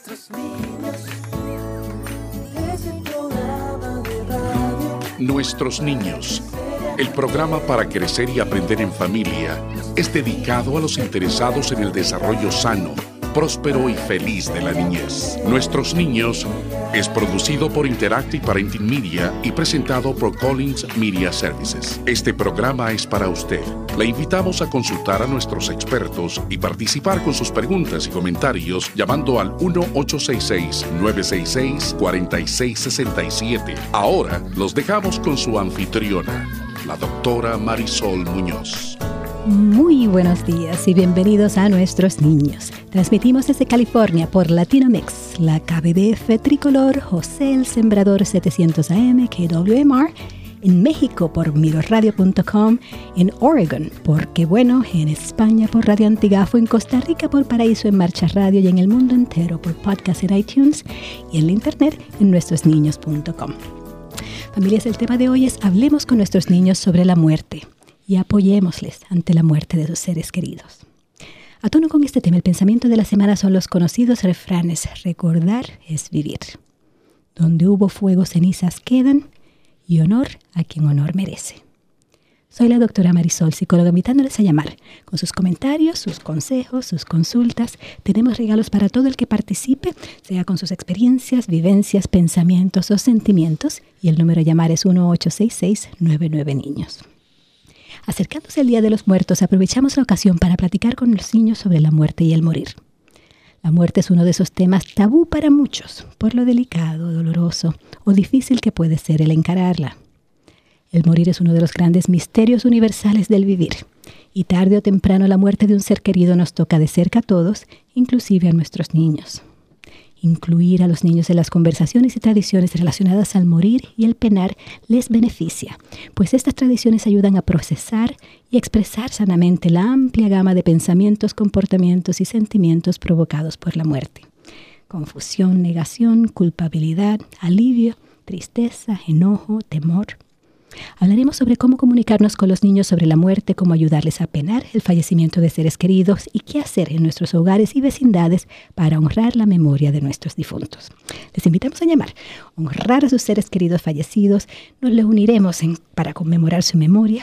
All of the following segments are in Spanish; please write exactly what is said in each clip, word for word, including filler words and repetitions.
Nuestros niños, ese programa de radio. Nuestros niños, el programa para crecer y aprender en familia, es dedicado a los interesados en el desarrollo sano, próspero y feliz de la niñez. Nuestros niños es producido por Interactive Parenting Media y presentado por Collins Media Services. Este programa es para usted. Le invitamos a consultar a nuestros expertos y participar con sus preguntas y comentarios llamando al uno ocho seis seis, nueve seis seis, cuatro seis seis siete. Ahora los dejamos con su anfitriona, la doctora Marisol Muñoz. Muy buenos días y bienvenidos a Nuestros Niños. Transmitimos desde California por Latinomex, la K B B F Tricolor, José el Sembrador setecientos A M, K W M R, en México por mirorradio punto com, en Oregon por Qué Bueno, en España por Radio Antigafo, en Costa Rica por Paraíso en Marcha Radio y en el mundo entero por podcast en iTunes y en la internet en nuestros niños punto com. Familias, el tema de hoy es Hablemos con nuestros niños sobre la muerte y apoyémosles ante la muerte de sus seres queridos. A tono con este tema, el pensamiento de la semana son los conocidos refranes: recordar es vivir. Donde hubo fuego, cenizas quedan, y honor a quien honor merece. Soy la doctora Marisol, psicóloga, invitándoles a llamar con sus comentarios, sus consejos, sus consultas. Tenemos regalos para todo el que participe, sea con sus experiencias, vivencias, pensamientos o sentimientos. Y el número a llamar es uno ocho seis seis, nueve nueve niños. Acercándose el Día de los Muertos, aprovechamos la ocasión para platicar con los niños sobre la muerte y el morir. La muerte es uno de esos temas tabú para muchos, por lo delicado, doloroso o difícil que puede ser el encararla. El morir es uno de los grandes misterios universales del vivir, y tarde o temprano la muerte de un ser querido nos toca de cerca a todos, inclusive a nuestros niños. Incluir a los niños en las conversaciones y tradiciones relacionadas al morir y el penar les beneficia, pues estas tradiciones ayudan a procesar y expresar sanamente la amplia gama de pensamientos, comportamientos y sentimientos provocados por la muerte. Confusión, negación, culpabilidad, alivio, tristeza, enojo, temor. Hablaremos sobre cómo comunicarnos con los niños sobre la muerte, cómo ayudarles a penar el fallecimiento de seres queridos y qué hacer en nuestros hogares y vecindades para honrar la memoria de nuestros difuntos. Les invitamos a llamar, honrar a sus seres queridos fallecidos. Nos les uniremos en, para conmemorar su memoria.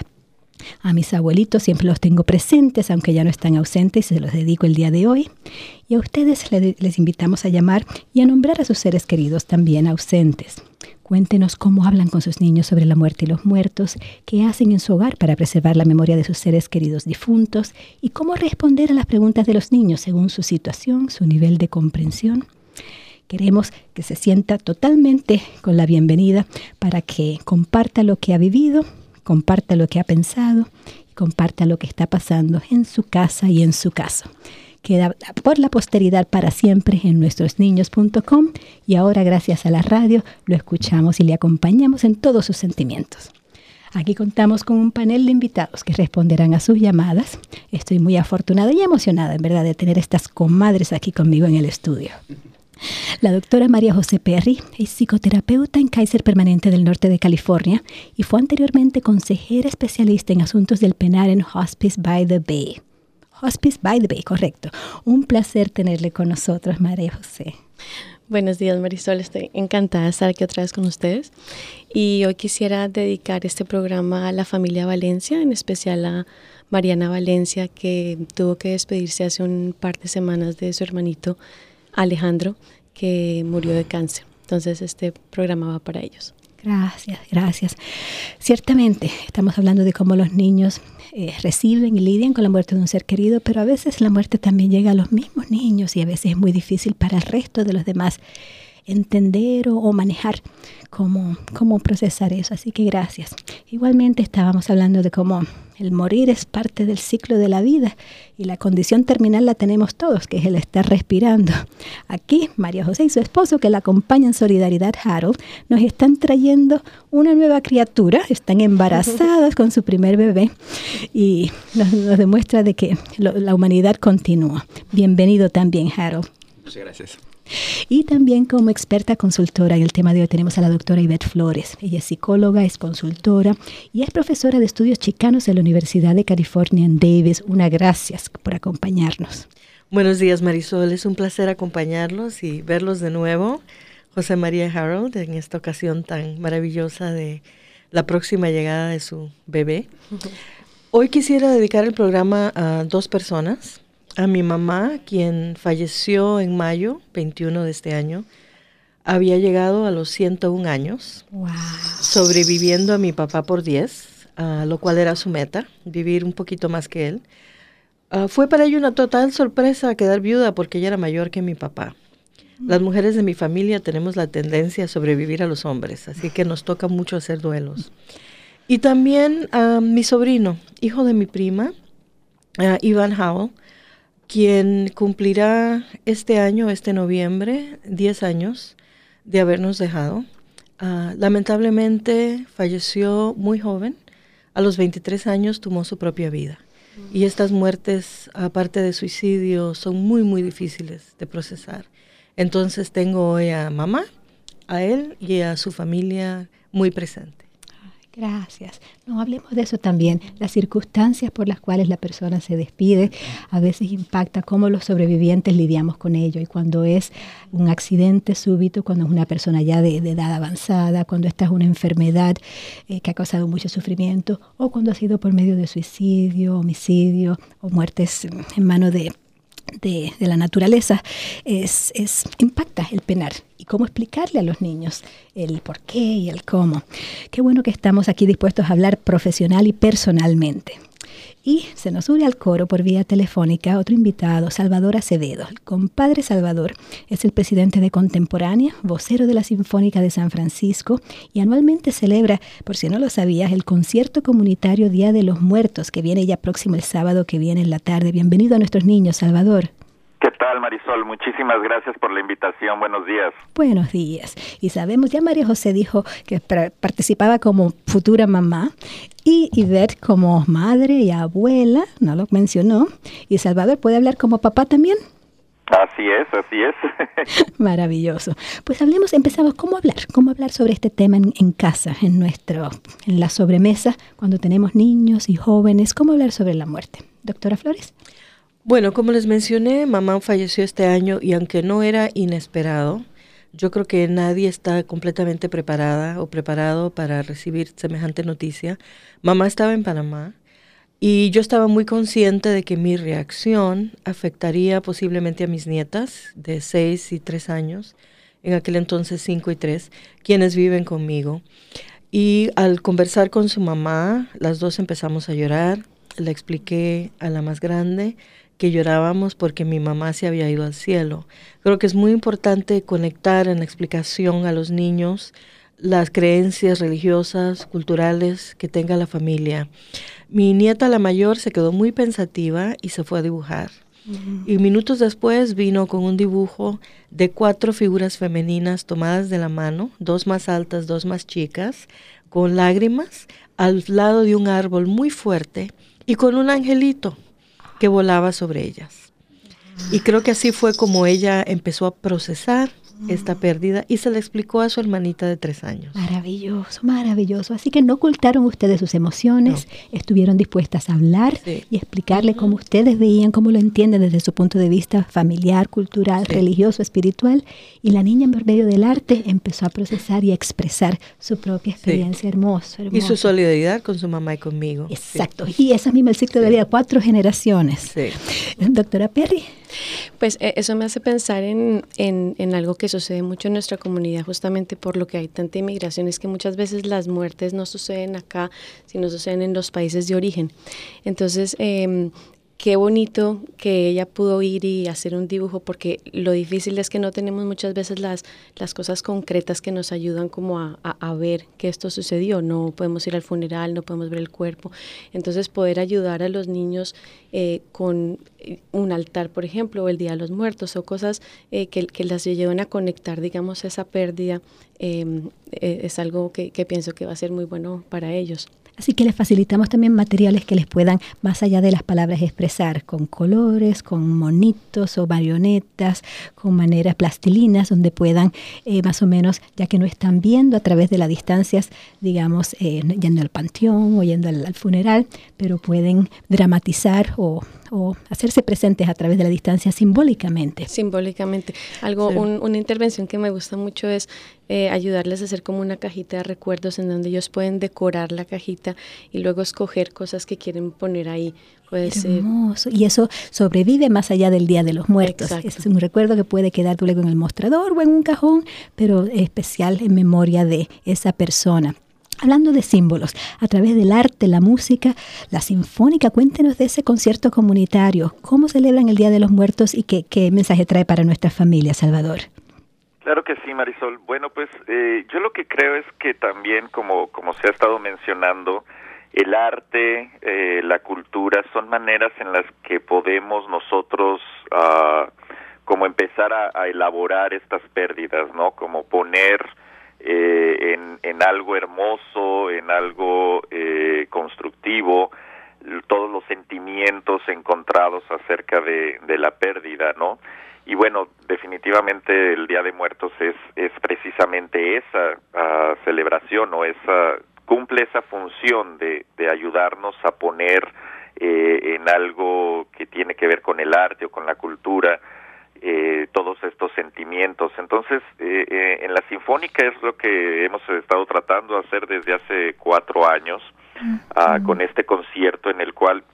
A mis abuelitos siempre los tengo presentes, aunque ya no están ausentes, y se los dedico el día de hoy. Y a ustedes les, les invitamos a llamar y a nombrar a sus seres queridos también ausentes. Cuéntenos cómo hablan con sus niños sobre la muerte y los muertos, qué hacen en su hogar para preservar la memoria de sus seres queridos difuntos y cómo responder a las preguntas de los niños según su situación, su nivel de comprensión. Queremos que se sienta totalmente con la bienvenida para que comparta lo que ha vivido, comparta lo que ha pensado y comparta lo que está pasando en su casa y en su caso. Queda por la posteridad para siempre en nuestros niños punto com y ahora gracias a la radio lo escuchamos y le acompañamos en todos sus sentimientos. Aquí contamos con un panel de invitados que responderán a sus llamadas. Estoy muy afortunada y emocionada, en verdad, de tener estas comadres aquí conmigo en el estudio. La doctora María José Perry es psicoterapeuta en Kaiser Permanente del Norte de California y fue anteriormente consejera especialista en asuntos del penar en Hospice by the Bay. Hospice by the Bay, correcto. Un placer tenerle con nosotros, María José. Buenos días, Marisol. Estoy encantada de estar aquí otra vez con ustedes. Y hoy quisiera dedicar este programa a la familia Valencia, en especial a Mariana Valencia, que tuvo que despedirse hace un par de semanas de su hermanito Alejandro, que murió de cáncer. Entonces, este programa va para ellos. Gracias, gracias. Ciertamente, estamos hablando de cómo los niños eh, reciben y lidian con la muerte de un ser querido, pero a veces la muerte también llega a los mismos niños y a veces es muy difícil para el resto de los demás entender o, o manejar cómo, cómo procesar eso. Así que gracias. Igualmente estábamos hablando de cómo el morir es parte del ciclo de la vida y la condición terminal la tenemos todos, que es el estar respirando. Aquí María José y su esposo, que la acompañan en solidaridad, Harold, nos están trayendo una nueva criatura. Están embarazadas con su primer bebé y nos, nos demuestra de que lo, la humanidad continúa. Bienvenido también, Harold. Muchas gracias. Y también como experta consultora en el tema de hoy tenemos a la doctora Ivette Flores. Ella es psicóloga, es consultora y es profesora de estudios chicanos en la Universidad de California en Davis. Una gracias por acompañarnos. Buenos días, Marisol. Es un placer acompañarlos y verlos de nuevo. José María Harold, en esta ocasión tan maravillosa de la próxima llegada de su bebé. Hoy quisiera dedicar el programa a dos personas. A mi mamá, quien falleció en mayo veintiuno de este año. Había llegado a los ciento un años, Wow. sobreviviendo a mi papá por diez, uh, lo cual era su meta, vivir un poquito más que él. Uh, fue para ella una total sorpresa quedar viuda porque ella era mayor que mi papá. Las mujeres de mi familia tenemos la tendencia a sobrevivir a los hombres, así que nos toca mucho hacer duelos. Y también uh, mi sobrino, hijo de mi prima, uh, Ivan Howell, quien cumplirá este año, este noviembre, diez años de habernos dejado. Uh, lamentablemente falleció muy joven, a los veintitrés años tomó su propia vida. Y estas muertes, aparte de suicidio, son muy, muy difíciles de procesar. Entonces tengo hoy a mamá, a él y a su familia muy presente. Gracias. No, hablemos de eso también. Las circunstancias por las cuales la persona se despide a veces impacta cómo los sobrevivientes lidiamos con ello. Y cuando es un accidente súbito, cuando es una persona ya de, de edad avanzada, cuando esta es una enfermedad eh, que ha causado mucho sufrimiento, o cuando ha sido por medio de suicidio, homicidio o muertes en manos de De, de la naturaleza, es, es impacta el penar y cómo explicarle a los niños el por qué y el cómo. Qué bueno que estamos aquí dispuestos a hablar profesional y personalmente. Y se nos une al coro por vía telefónica otro invitado, Salvador Acevedo. El compadre Salvador es el presidente de Contemporánea, vocero de la Sinfónica de San Francisco y anualmente celebra, por si no lo sabías, el concierto comunitario Día de los Muertos, que viene ya próximo el sábado que viene en la tarde. Bienvenido a nuestros niños, Salvador. ¿Qué tal, Marisol? Muchísimas gracias por la invitación. Buenos días. Buenos días. Y sabemos, ya María José dijo que participaba como futura mamá y Ivette como madre y abuela, no lo mencionó. Y Salvador puede hablar como papá también. Así es, así es. Maravilloso. Pues hablemos, empezamos, ¿cómo hablar? ¿Cómo hablar sobre este tema en, en casa, en nuestro, en la sobremesa, cuando tenemos niños y jóvenes? ¿Cómo hablar sobre la muerte? Doctora Flores. Bueno, como les mencioné, mamá falleció este año y aunque no era inesperado, yo creo que nadie está completamente preparada o preparado para recibir semejante noticia. Mamá estaba en Panamá y yo estaba muy consciente de que mi reacción afectaría posiblemente a mis nietas de seis y tres años, en aquel entonces cinco y tres, quienes viven conmigo. Y al conversar con su mamá, las dos empezamos a llorar. Le expliqué a la más grande que llorábamos porque mi mamá se había ido al cielo. Creo que es muy importante conectar en la explicación a los niños las creencias religiosas, culturales que tenga la familia. Mi nieta, la mayor, se quedó muy pensativa y se fue a dibujar. Uh-huh. Y minutos después vino con un dibujo de cuatro figuras femeninas tomadas de la mano, dos más altas, dos más chicas, con lágrimas, al lado de un árbol muy fuerte y con un angelito que volaba sobre ellas. Y creo que así fue como ella empezó a procesar esta pérdida y se le explicó a su hermanita de tres años. Maravilloso, maravilloso. Así que no ocultaron ustedes sus emociones, no. Estuvieron dispuestas a hablar sí. y explicarle uh-huh. cómo ustedes veían, cómo lo entienden desde su punto de vista familiar, cultural, sí. religioso, espiritual. Y la niña, por medio del arte, empezó a procesar y a expresar su propia experiencia. Sí. Hermoso, hermoso. Y su solidaridad con su mamá y conmigo. Exacto. Sí. Y esa misma el ciclo sí. de vida, cuatro generaciones. Sí. Doctora Perry. Pues eh, eso me hace pensar en, en, en algo que sucede mucho en nuestra comunidad, justamente por lo que hay tanta inmigración, es que muchas veces las muertes no suceden acá, sino suceden en los países de origen. Entonces, eh, qué bonito que ella pudo ir y hacer un dibujo, porque lo difícil es que no tenemos muchas veces las, las cosas concretas que nos ayudan como a, a, a ver que esto sucedió. No podemos ir al funeral, no podemos ver el cuerpo. Entonces poder ayudar a los niños eh, con un altar, por ejemplo, o el Día de los Muertos, o cosas eh, que, que las lleven a conectar, digamos, esa pérdida, eh, eh, es algo que, que pienso que va a ser muy bueno para ellos. Así que les facilitamos también materiales que les puedan, más allá de las palabras, expresar con colores, con monitos o marionetas, con maneras plastilinas, donde puedan eh, más o menos, ya que no están viendo a través de las distancias, digamos, eh, yendo al panteón o yendo al, al funeral, pero pueden dramatizar o, o hacerse presentes a través de la distancia simbólicamente. Simbólicamente. Algo, Sí. un- una intervención que me gusta mucho es eh, ayudarles a hacer como una cajita de recuerdos en donde ellos pueden decorar la cajita y luego escoger cosas que quieren poner ahí. Puede ser. Hermoso. Y eso sobrevive más allá del Día de los Muertos. Exacto. Es un recuerdo que puede quedar luego en el mostrador o en un cajón, pero especial en memoria de esa persona. Hablando de símbolos, a través del arte, la música, la sinfónica, cuéntenos de ese concierto comunitario. ¿Cómo celebran el Día de los Muertos y qué, qué mensaje trae para nuestra familia, Salvador? Claro que sí, Marisol. Bueno, pues eh, yo lo que creo es que también, como, como se ha estado mencionando, el arte, eh, la cultura, son maneras en las que podemos nosotros uh, como empezar a, a elaborar estas pérdidas, ¿no? Como poner eh, en, en algo hermoso, en algo eh, constructivo, todos los sentimientos encontrados acerca de, de la pérdida, ¿no? Y bueno, definitivamente el Día de Muertos es, es precisamente esa uh, celebración o esa cumple esa función de, de ayudarnos a poner eh, en algo que tiene que ver con el arte o con la cultura eh, todos estos sentimientos. Entonces, eh, eh, en la Sinfónica es lo que hemos estado tratando de hacer desde hace cuatro años uh, con este concierto en el cual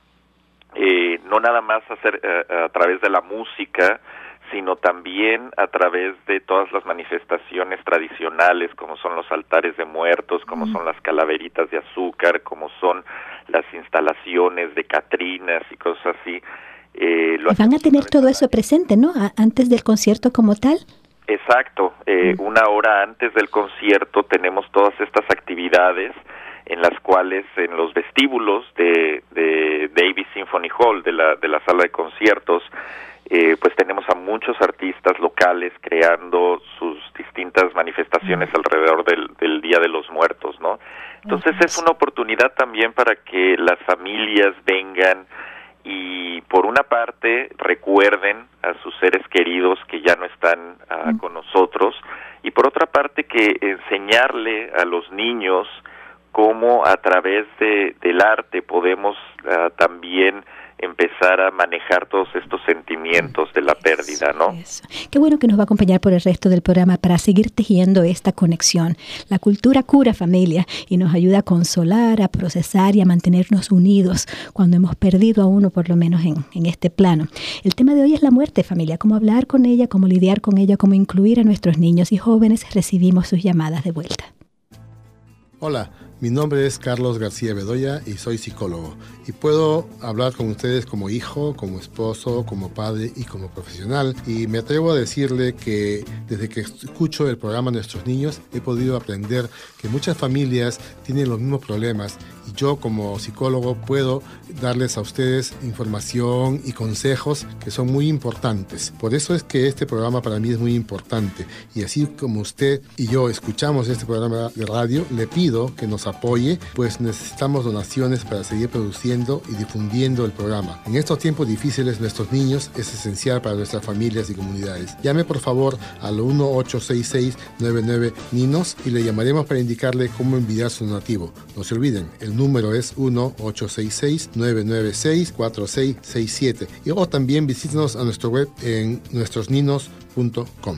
eh, no nada más hacer uh, a través de la música, sino también a través de todas las manifestaciones tradicionales, como son los altares de muertos, como son las calaveritas de azúcar, como son las instalaciones de catrinas y cosas así. Eh, lo Van a tener todo eso presente, ¿no? A- antes del concierto como tal. Exacto. Eh, mm. Una hora antes del concierto tenemos todas estas actividades en las cuales en los vestíbulos de, de Davis Symphony Hall, de la, de la sala de conciertos, Eh, pues tenemos a muchos artistas locales creando sus distintas manifestaciones alrededor del, del Día de los Muertos, ¿no? Entonces es una oportunidad también para que las familias vengan y por una parte recuerden a sus seres queridos que ya no están uh, con nosotros y por otra parte que enseñarle a los niños cómo a través de, del arte podemos uh, también empezar a manejar todos estos sentimientos de la pérdida, ¿no? Eso. Qué bueno que nos va a acompañar por el resto del programa para seguir tejiendo esta conexión. La cultura cura, familia, y nos ayuda a consolar, a procesar y a mantenernos unidos cuando hemos perdido a uno, por lo menos en, en este plano. El tema de hoy es la muerte, familia. Cómo hablar con ella, cómo lidiar con ella, cómo incluir a nuestros niños y jóvenes. Recibimos sus llamadas de vuelta. Hola, mi nombre es Carlos García Bedoya y soy psicólogo. Y puedo hablar con ustedes como hijo, como esposo, como padre y como profesional. Y me atrevo a decirle que desde que escucho el programa Nuestros Niños he podido aprender que muchas familias tienen los mismos problemas y yo como psicólogo puedo darles a ustedes información y consejos que son muy importantes. Por eso es que este programa para mí es muy importante. Y así como usted y yo escuchamos este programa de radio, le pido que nos apoye, pues necesitamos donaciones para seguir produciendo y difundiendo el programa. En estos tiempos difíciles, nuestros niños es esencial para nuestras familias y comunidades. Llame por favor al uno ocho seis seis nueve nueve Ninos y le llamaremos para indicarle cómo enviar su donativo. No se olviden, el número es uno ocho seis seis nueve nueve seis cuatro seis seis siete y o también visítenos a nuestro web en nuestros ninos punto com.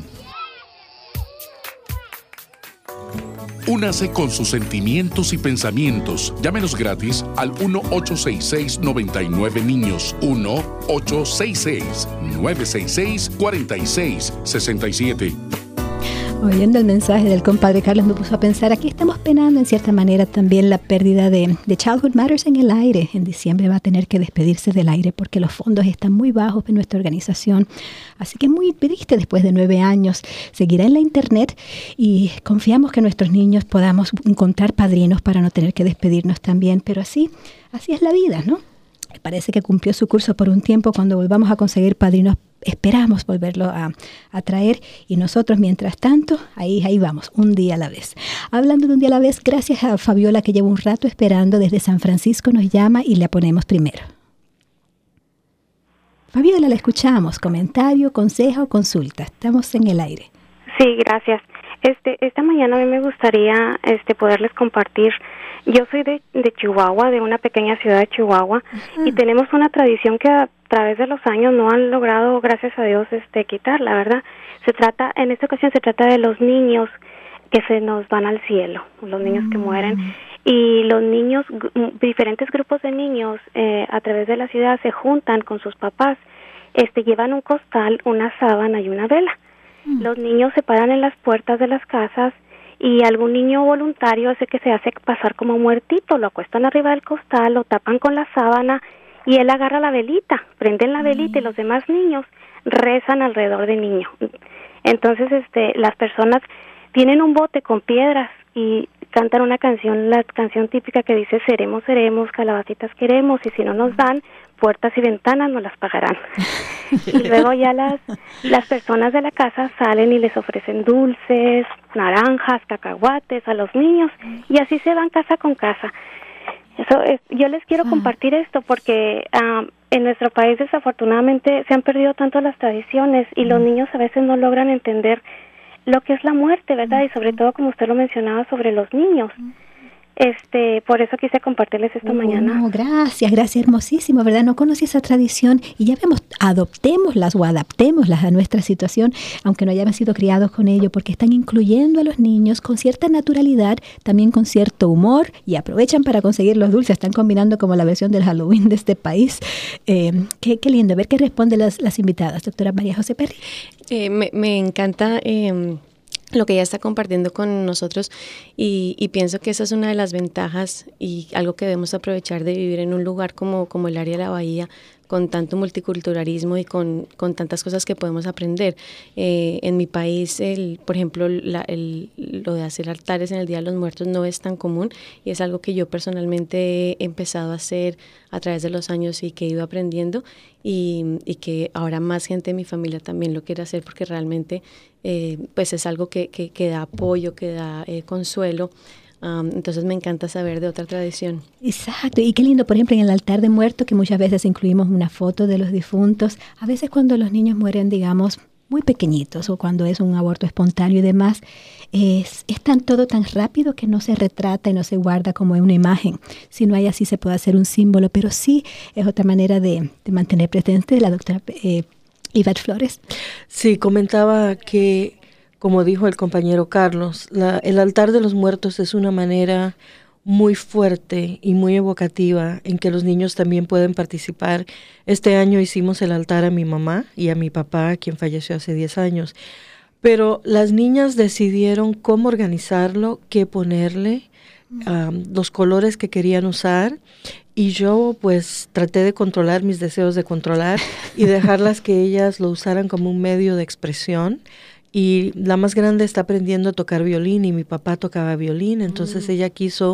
Únase con sus sentimientos y pensamientos. Llámenos gratis al uno ocho seis seis nueve nueve Niños. uno ocho seis seis nueve seis seis cuatro seis seis siete. Oyendo el mensaje del compadre Carlos me puso a pensar, aquí estamos penando en cierta manera también la pérdida de, de Childhood Matters en el aire. En diciembre va a tener que despedirse del aire porque los fondos están muy bajos en nuestra organización. Así que muy triste después de nueve años. Seguirá en la internet y confiamos que nuestros niños podamos encontrar padrinos para no tener que despedirnos también. Pero así, así es la vida, ¿no? Parece que cumplió su curso por un tiempo. Cuando volvamos a conseguir padrinos, esperamos volverlo a, a traer y nosotros, mientras tanto, ahí, ahí vamos, un día a la vez. Hablando de un día a la vez, gracias a Fabiola que lleva un rato esperando desde San Francisco, nos llama y la ponemos primero. Fabiola, la escuchamos. Comentario, consejo, consulta. Estamos en el aire. Sí, gracias. Este, esta mañana a mí me gustaría este, poderles compartir. Yo soy de, de Chihuahua, de una pequeña ciudad de Chihuahua, uh-huh. y tenemos una tradición que a través de los años no han logrado, gracias a Dios, este, quitar, la verdad. Se trata, en esta ocasión se trata de los niños que se nos van al cielo, los niños uh-huh. que mueren. Y los niños, diferentes grupos de niños eh, a través de la ciudad se juntan con sus papás, este, llevan un costal, una sábana y una vela. Uh-huh. Los niños se paran en las puertas de las casas y algún niño voluntario es el que se hace pasar como muertito, lo acuestan arriba del costal, lo tapan con la sábana y él agarra la velita, prenden la velita y los demás niños rezan alrededor del niño. Entonces, este, las personas tienen un bote con piedras y cantan una canción, la canción típica que dice seremos, seremos, calabacitas queremos, y si no nos dan, puertas y ventanas nos las pagarán. Y luego ya las, las personas de la casa salen y les ofrecen dulces, naranjas, cacahuates a los niños, y así se van casa con casa. Eso es, yo les quiero compartir esto porque um, en nuestro país desafortunadamente se han perdido tanto las tradiciones y los niños a veces no logran entender lo que es la muerte, ¿verdad? Y sobre todo, como usted lo mencionaba, sobre los niños. Este, por eso quise compartirles esta oh, mañana. No, gracias, gracias, hermosísimo, ¿verdad? No conocí esa tradición y ya vemos, adoptémoslas o adaptémoslas a nuestra situación, aunque no hayamos sido criados con ello, porque están incluyendo a los niños con cierta naturalidad, también con cierto humor, y aprovechan para conseguir los dulces, están combinando como la versión del Halloween de este país. Eh, qué, qué lindo, a ver qué responden las, las invitadas, doctora María José Perry. Eh, me, me encanta eh, lo que ella está compartiendo con nosotros y, y pienso que esa es una de las ventajas y algo que debemos aprovechar de vivir en un lugar como, como el área de la Bahía, con tanto multiculturalismo y con, con tantas cosas que podemos aprender. Eh, en mi país, el, por ejemplo, la, el, lo de hacer altares en el Día de los Muertos no es tan común y es algo que yo personalmente he empezado a hacer a través de los años y que he ido aprendiendo y, y que ahora más gente de mi familia también lo quiere hacer porque realmente eh, pues es algo que, que, que da apoyo, que da eh, consuelo. Um, entonces me encanta saber de otra tradición. Exacto, y qué lindo, por ejemplo, en el altar de muertos, que muchas veces incluimos una foto de los difuntos. A veces cuando los niños mueren, digamos, muy pequeñitos o cuando es un aborto espontáneo y demás, es, es tan todo tan rápido que no se retrata y no se guarda como en una imagen. Si no hay así, se puede hacer un símbolo, pero sí es otra manera de, de mantener presente la doctora eh, Ivette Flores. Sí, comentaba que, como dijo el compañero Carlos, la, el altar de los muertos es una manera muy fuerte y muy evocativa en que los niños también pueden participar. Este año hicimos el altar a mi mamá y a mi papá, quien falleció hace diez años. Pero las niñas decidieron cómo organizarlo, qué ponerle, um, los colores que querían usar. Y yo pues traté de controlar mis deseos de controlar y dejarlas que ellas lo usaran como un medio de expresión. Y la más grande está aprendiendo a tocar violín y mi papá tocaba violín, entonces mm. ella quiso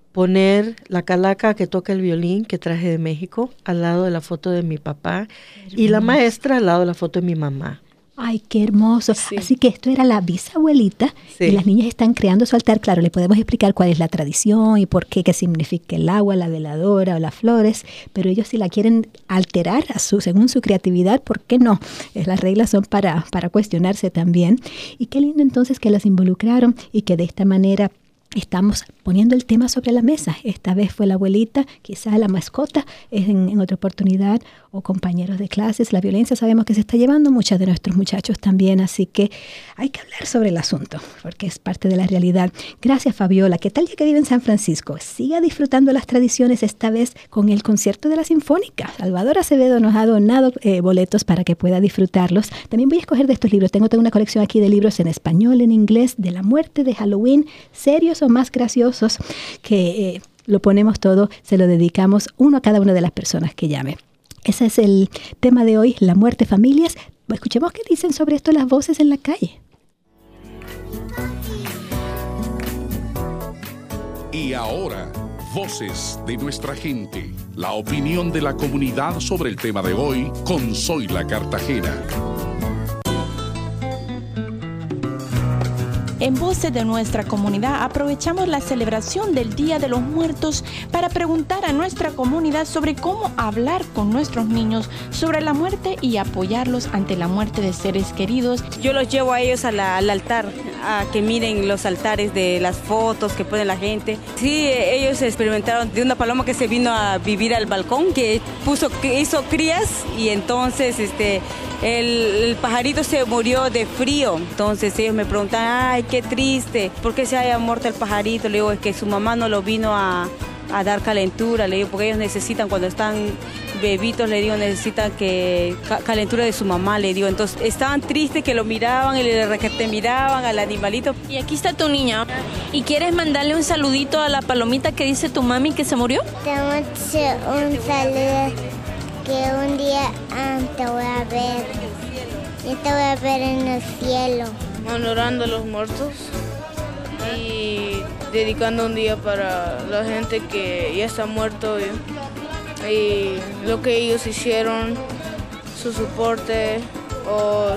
poner la calaca que toca el violín que traje de México al lado de la foto de mi papá y la maestra al lado de la foto de mi mamá. Ay, qué hermoso. Sí. Así que esto era la bisabuelita sí. y las niñas están creando su altar. Claro, le podemos explicar cuál es la tradición y por qué, qué significa el agua, la veladora o las flores, pero ellos si la quieren alterar a su, según su creatividad, ¿por qué no? Es, las reglas son para, para cuestionarse también. Y qué lindo entonces que las involucraron y que de esta manera estamos poniendo el tema sobre la mesa. Esta vez fue la abuelita, quizás la mascota, en, en otra oportunidad, o compañeros de clases. La violencia sabemos que se está llevando muchos de nuestros muchachos también, así que hay que hablar sobre el asunto, porque es parte de la realidad. Gracias, Fabiola. ¿Qué tal ya que vive en San Francisco? Siga disfrutando las tradiciones, esta vez con el concierto de la Sinfónica. Salvador Acevedo nos ha donado eh, boletos para que pueda disfrutarlos. También voy a escoger de estos libros. Tengo toda una colección aquí de libros en español, en inglés, de la muerte, de Halloween, serios o más graciosos, que eh, lo ponemos todo, se lo dedicamos uno a cada una de las personas que llame. Ese es el tema de hoy, la muerte, familias. Escuchemos qué dicen sobre esto las voces en la calle. Y ahora, voces de nuestra gente. La opinión de la comunidad sobre el tema de hoy con Zoila Cartagena. En Voces de nuestra comunidad aprovechamos la celebración del Día de los Muertos para preguntar a nuestra comunidad sobre cómo hablar con nuestros niños sobre la muerte y apoyarlos ante la muerte de seres queridos. Yo los llevo a ellos a la, al altar, a que miren los altares de las fotos que pone la gente. Sí, ellos experimentaron de una paloma que se vino a vivir al balcón, que puso, que hizo crías y entonces este, el, el pajarito se murió de frío. Entonces ellos me preguntan, ay, qué triste, ¿por qué se haya muerto el pajarito? Le digo, es que su mamá no lo vino a, a dar calentura, le digo, porque ellos necesitan cuando están bebitos, le digo, necesitan que calentura de su mamá, le digo. Entonces estaban tristes que lo miraban y le te miraban al animalito. Y aquí está tu niña. ¿Y quieres mandarle un saludito a la palomita que dice tu mami que se murió? Te mando un saludo que un día ah, te voy a ver. Yo te voy a ver en el cielo. Honorando a los muertos y dedicando un día para la gente que ya está muerto. Y, y lo que ellos hicieron, su soporte o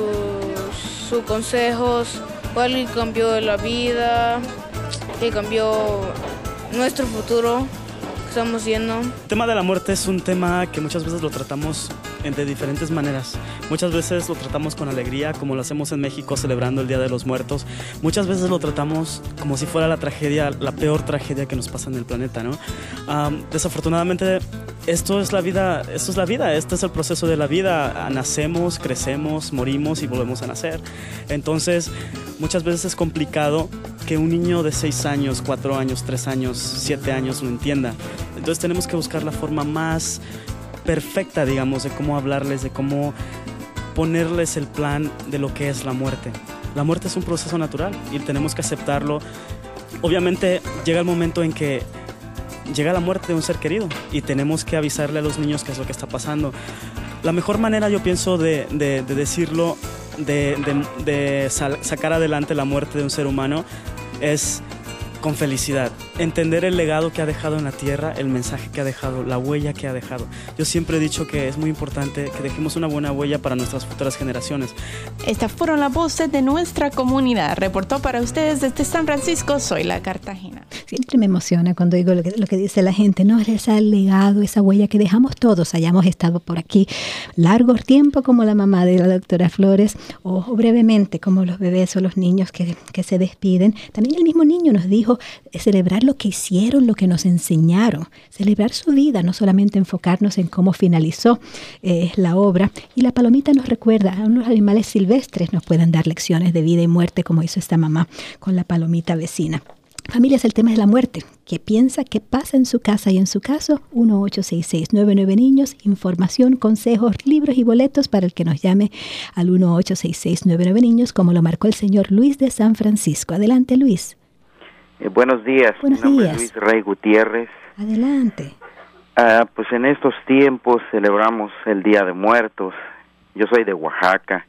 sus su consejos, cuál cambió la vida, que cambió nuestro futuro que estamos yendo. El tema de la muerte es un tema que muchas veces lo tratamos de diferentes maneras. Muchas veces lo tratamos con alegría, como lo hacemos en México celebrando el Día de los Muertos. Muchas veces lo tratamos como si fuera la tragedia, la peor tragedia que nos pasa en el planeta, ¿no? Um, desafortunadamente, esto es la vida, esto es la vida, este es el proceso de la vida. Nacemos, crecemos, morimos y volvemos a nacer. Entonces, muchas veces es complicado que un niño de seis años, cuatro años, tres años, siete años lo entienda. Entonces tenemos que buscar la forma más perfecta, digamos, de cómo hablarles, de cómo ponerles el plan de lo que es la muerte. La muerte es un proceso natural y tenemos que aceptarlo. Obviamente llega el momento en que llega la muerte de un ser querido y tenemos que avisarle a los niños qué es lo que está pasando. La mejor manera, yo pienso, de, de, de decirlo, de, de, de sal, sacar adelante la muerte de un ser humano es con felicidad, entender el legado que ha dejado en la tierra, el mensaje que ha dejado, la huella que ha dejado. Yo siempre he dicho que es muy importante que dejemos una buena huella para nuestras futuras generaciones. Estas fueron las voces de nuestra comunidad. Reportó para ustedes desde San Francisco, soy la Cartagena. Siempre me emociona cuando digo lo que, lo que dice la gente, ¿no? Ese legado, esa huella que dejamos todos, hayamos estado por aquí largo tiempo como la mamá de la doctora Flores o brevemente como los bebés o los niños que, que se despiden. También el mismo niño nos dijo celebrar lo que hicieron, lo que nos enseñaron, celebrar su vida, no solamente enfocarnos en cómo finalizó eh, la obra. Y la palomita nos recuerda a unos animales silvestres nos puedan dar lecciones de vida y muerte, como hizo esta mamá con la palomita vecina. Familias, el tema es la muerte. ¿Qué piensa? ¿Qué pasa en su casa y en su caso? uno ocho seis seis nueve nueve niños, información, consejos, libros y boletos para el que nos llame al uno ocho seis seis nueve nueve niños, como lo marcó el señor Luis de San Francisco. Adelante, Luis. Eh, buenos días, buenos mi nombre días. es Luis Rey Gutiérrez. Adelante. Uh, pues en estos tiempos celebramos el Día de Muertos. Yo soy de Oaxaca.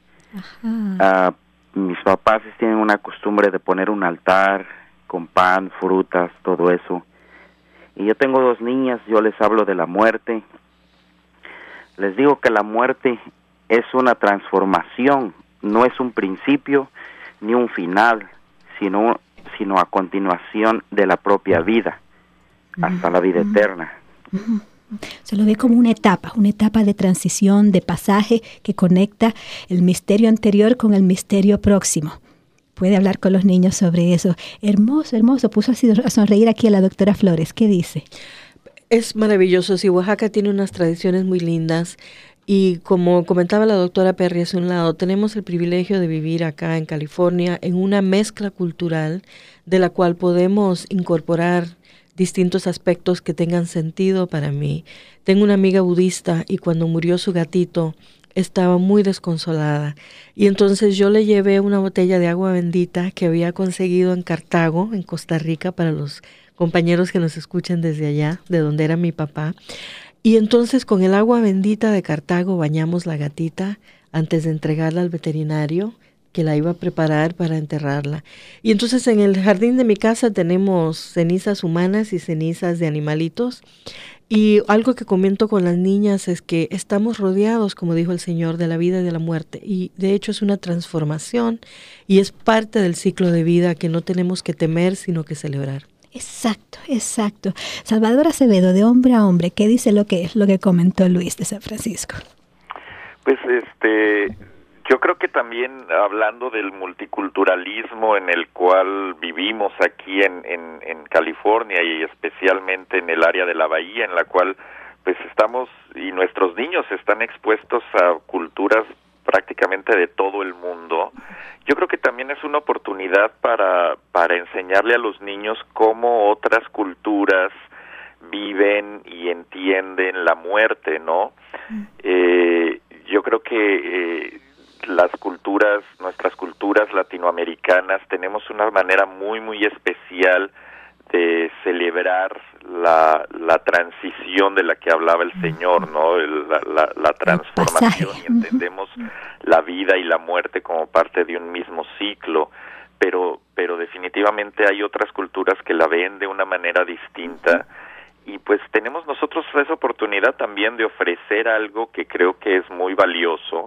Uh, mis papás tienen una costumbre de poner un altar con pan, frutas, todo eso. Y yo tengo dos niñas, yo les hablo de la muerte. Les digo que la muerte es una transformación, no es un principio ni un final, sino, sino a continuación de la propia vida, hasta la vida eterna. Se lo ve como una etapa, una etapa de transición, de pasaje que conecta el misterio anterior con el misterio próximo. Puede hablar con los niños sobre eso. Hermoso, hermoso. Puso así a sonreír aquí a la doctora Flores. ¿Qué dice? Es maravilloso. Sí, Oaxaca tiene unas tradiciones muy lindas. Y como comentaba la doctora Perry hace un lado, tenemos el privilegio de vivir acá en California en una mezcla cultural de la cual podemos incorporar distintos aspectos que tengan sentido para mí. Tengo una amiga budista y cuando murió su gatito estaba muy desconsolada y entonces yo le llevé una botella de agua bendita que había conseguido en Cartago, en Costa Rica, para los compañeros que nos escuchan desde allá, de donde era mi papá. Y entonces con el agua bendita de Cartago bañamos la gatita antes de entregarla al veterinario. que la iba a preparar para enterrarla. Y entonces en el jardín de mi casa tenemos cenizas humanas y cenizas de animalitos. Y algo que comento con las niñas es que estamos rodeados, como dijo el Señor, de la vida y de la muerte. Y de hecho es una transformación y es parte del ciclo de vida que no tenemos que temer, sino que celebrar. Exacto, exacto. Salvador Acevedo, de hombre a hombre, ¿qué dice lo que es lo que comentó Luis de San Francisco? Pues este, yo creo que también hablando del multiculturalismo en el cual vivimos aquí en, en, en California y especialmente en el área de la bahía, en la cual pues estamos y nuestros niños están expuestos a culturas prácticamente de todo el mundo. Yo creo que también es una oportunidad para, para enseñarle a los niños cómo otras culturas viven y entienden la muerte, ¿no? Eh, yo creo que eh, las culturas, nuestras culturas latinoamericanas, tenemos una manera muy, muy especial de celebrar la, la transición de la que hablaba el Señor, ¿no? El, la, la, la transformación, y entendemos la vida y la muerte como parte de un mismo ciclo, pero, pero definitivamente hay otras culturas que la ven de una manera distinta, y pues tenemos nosotros esa oportunidad también de ofrecer algo que creo que es muy valioso,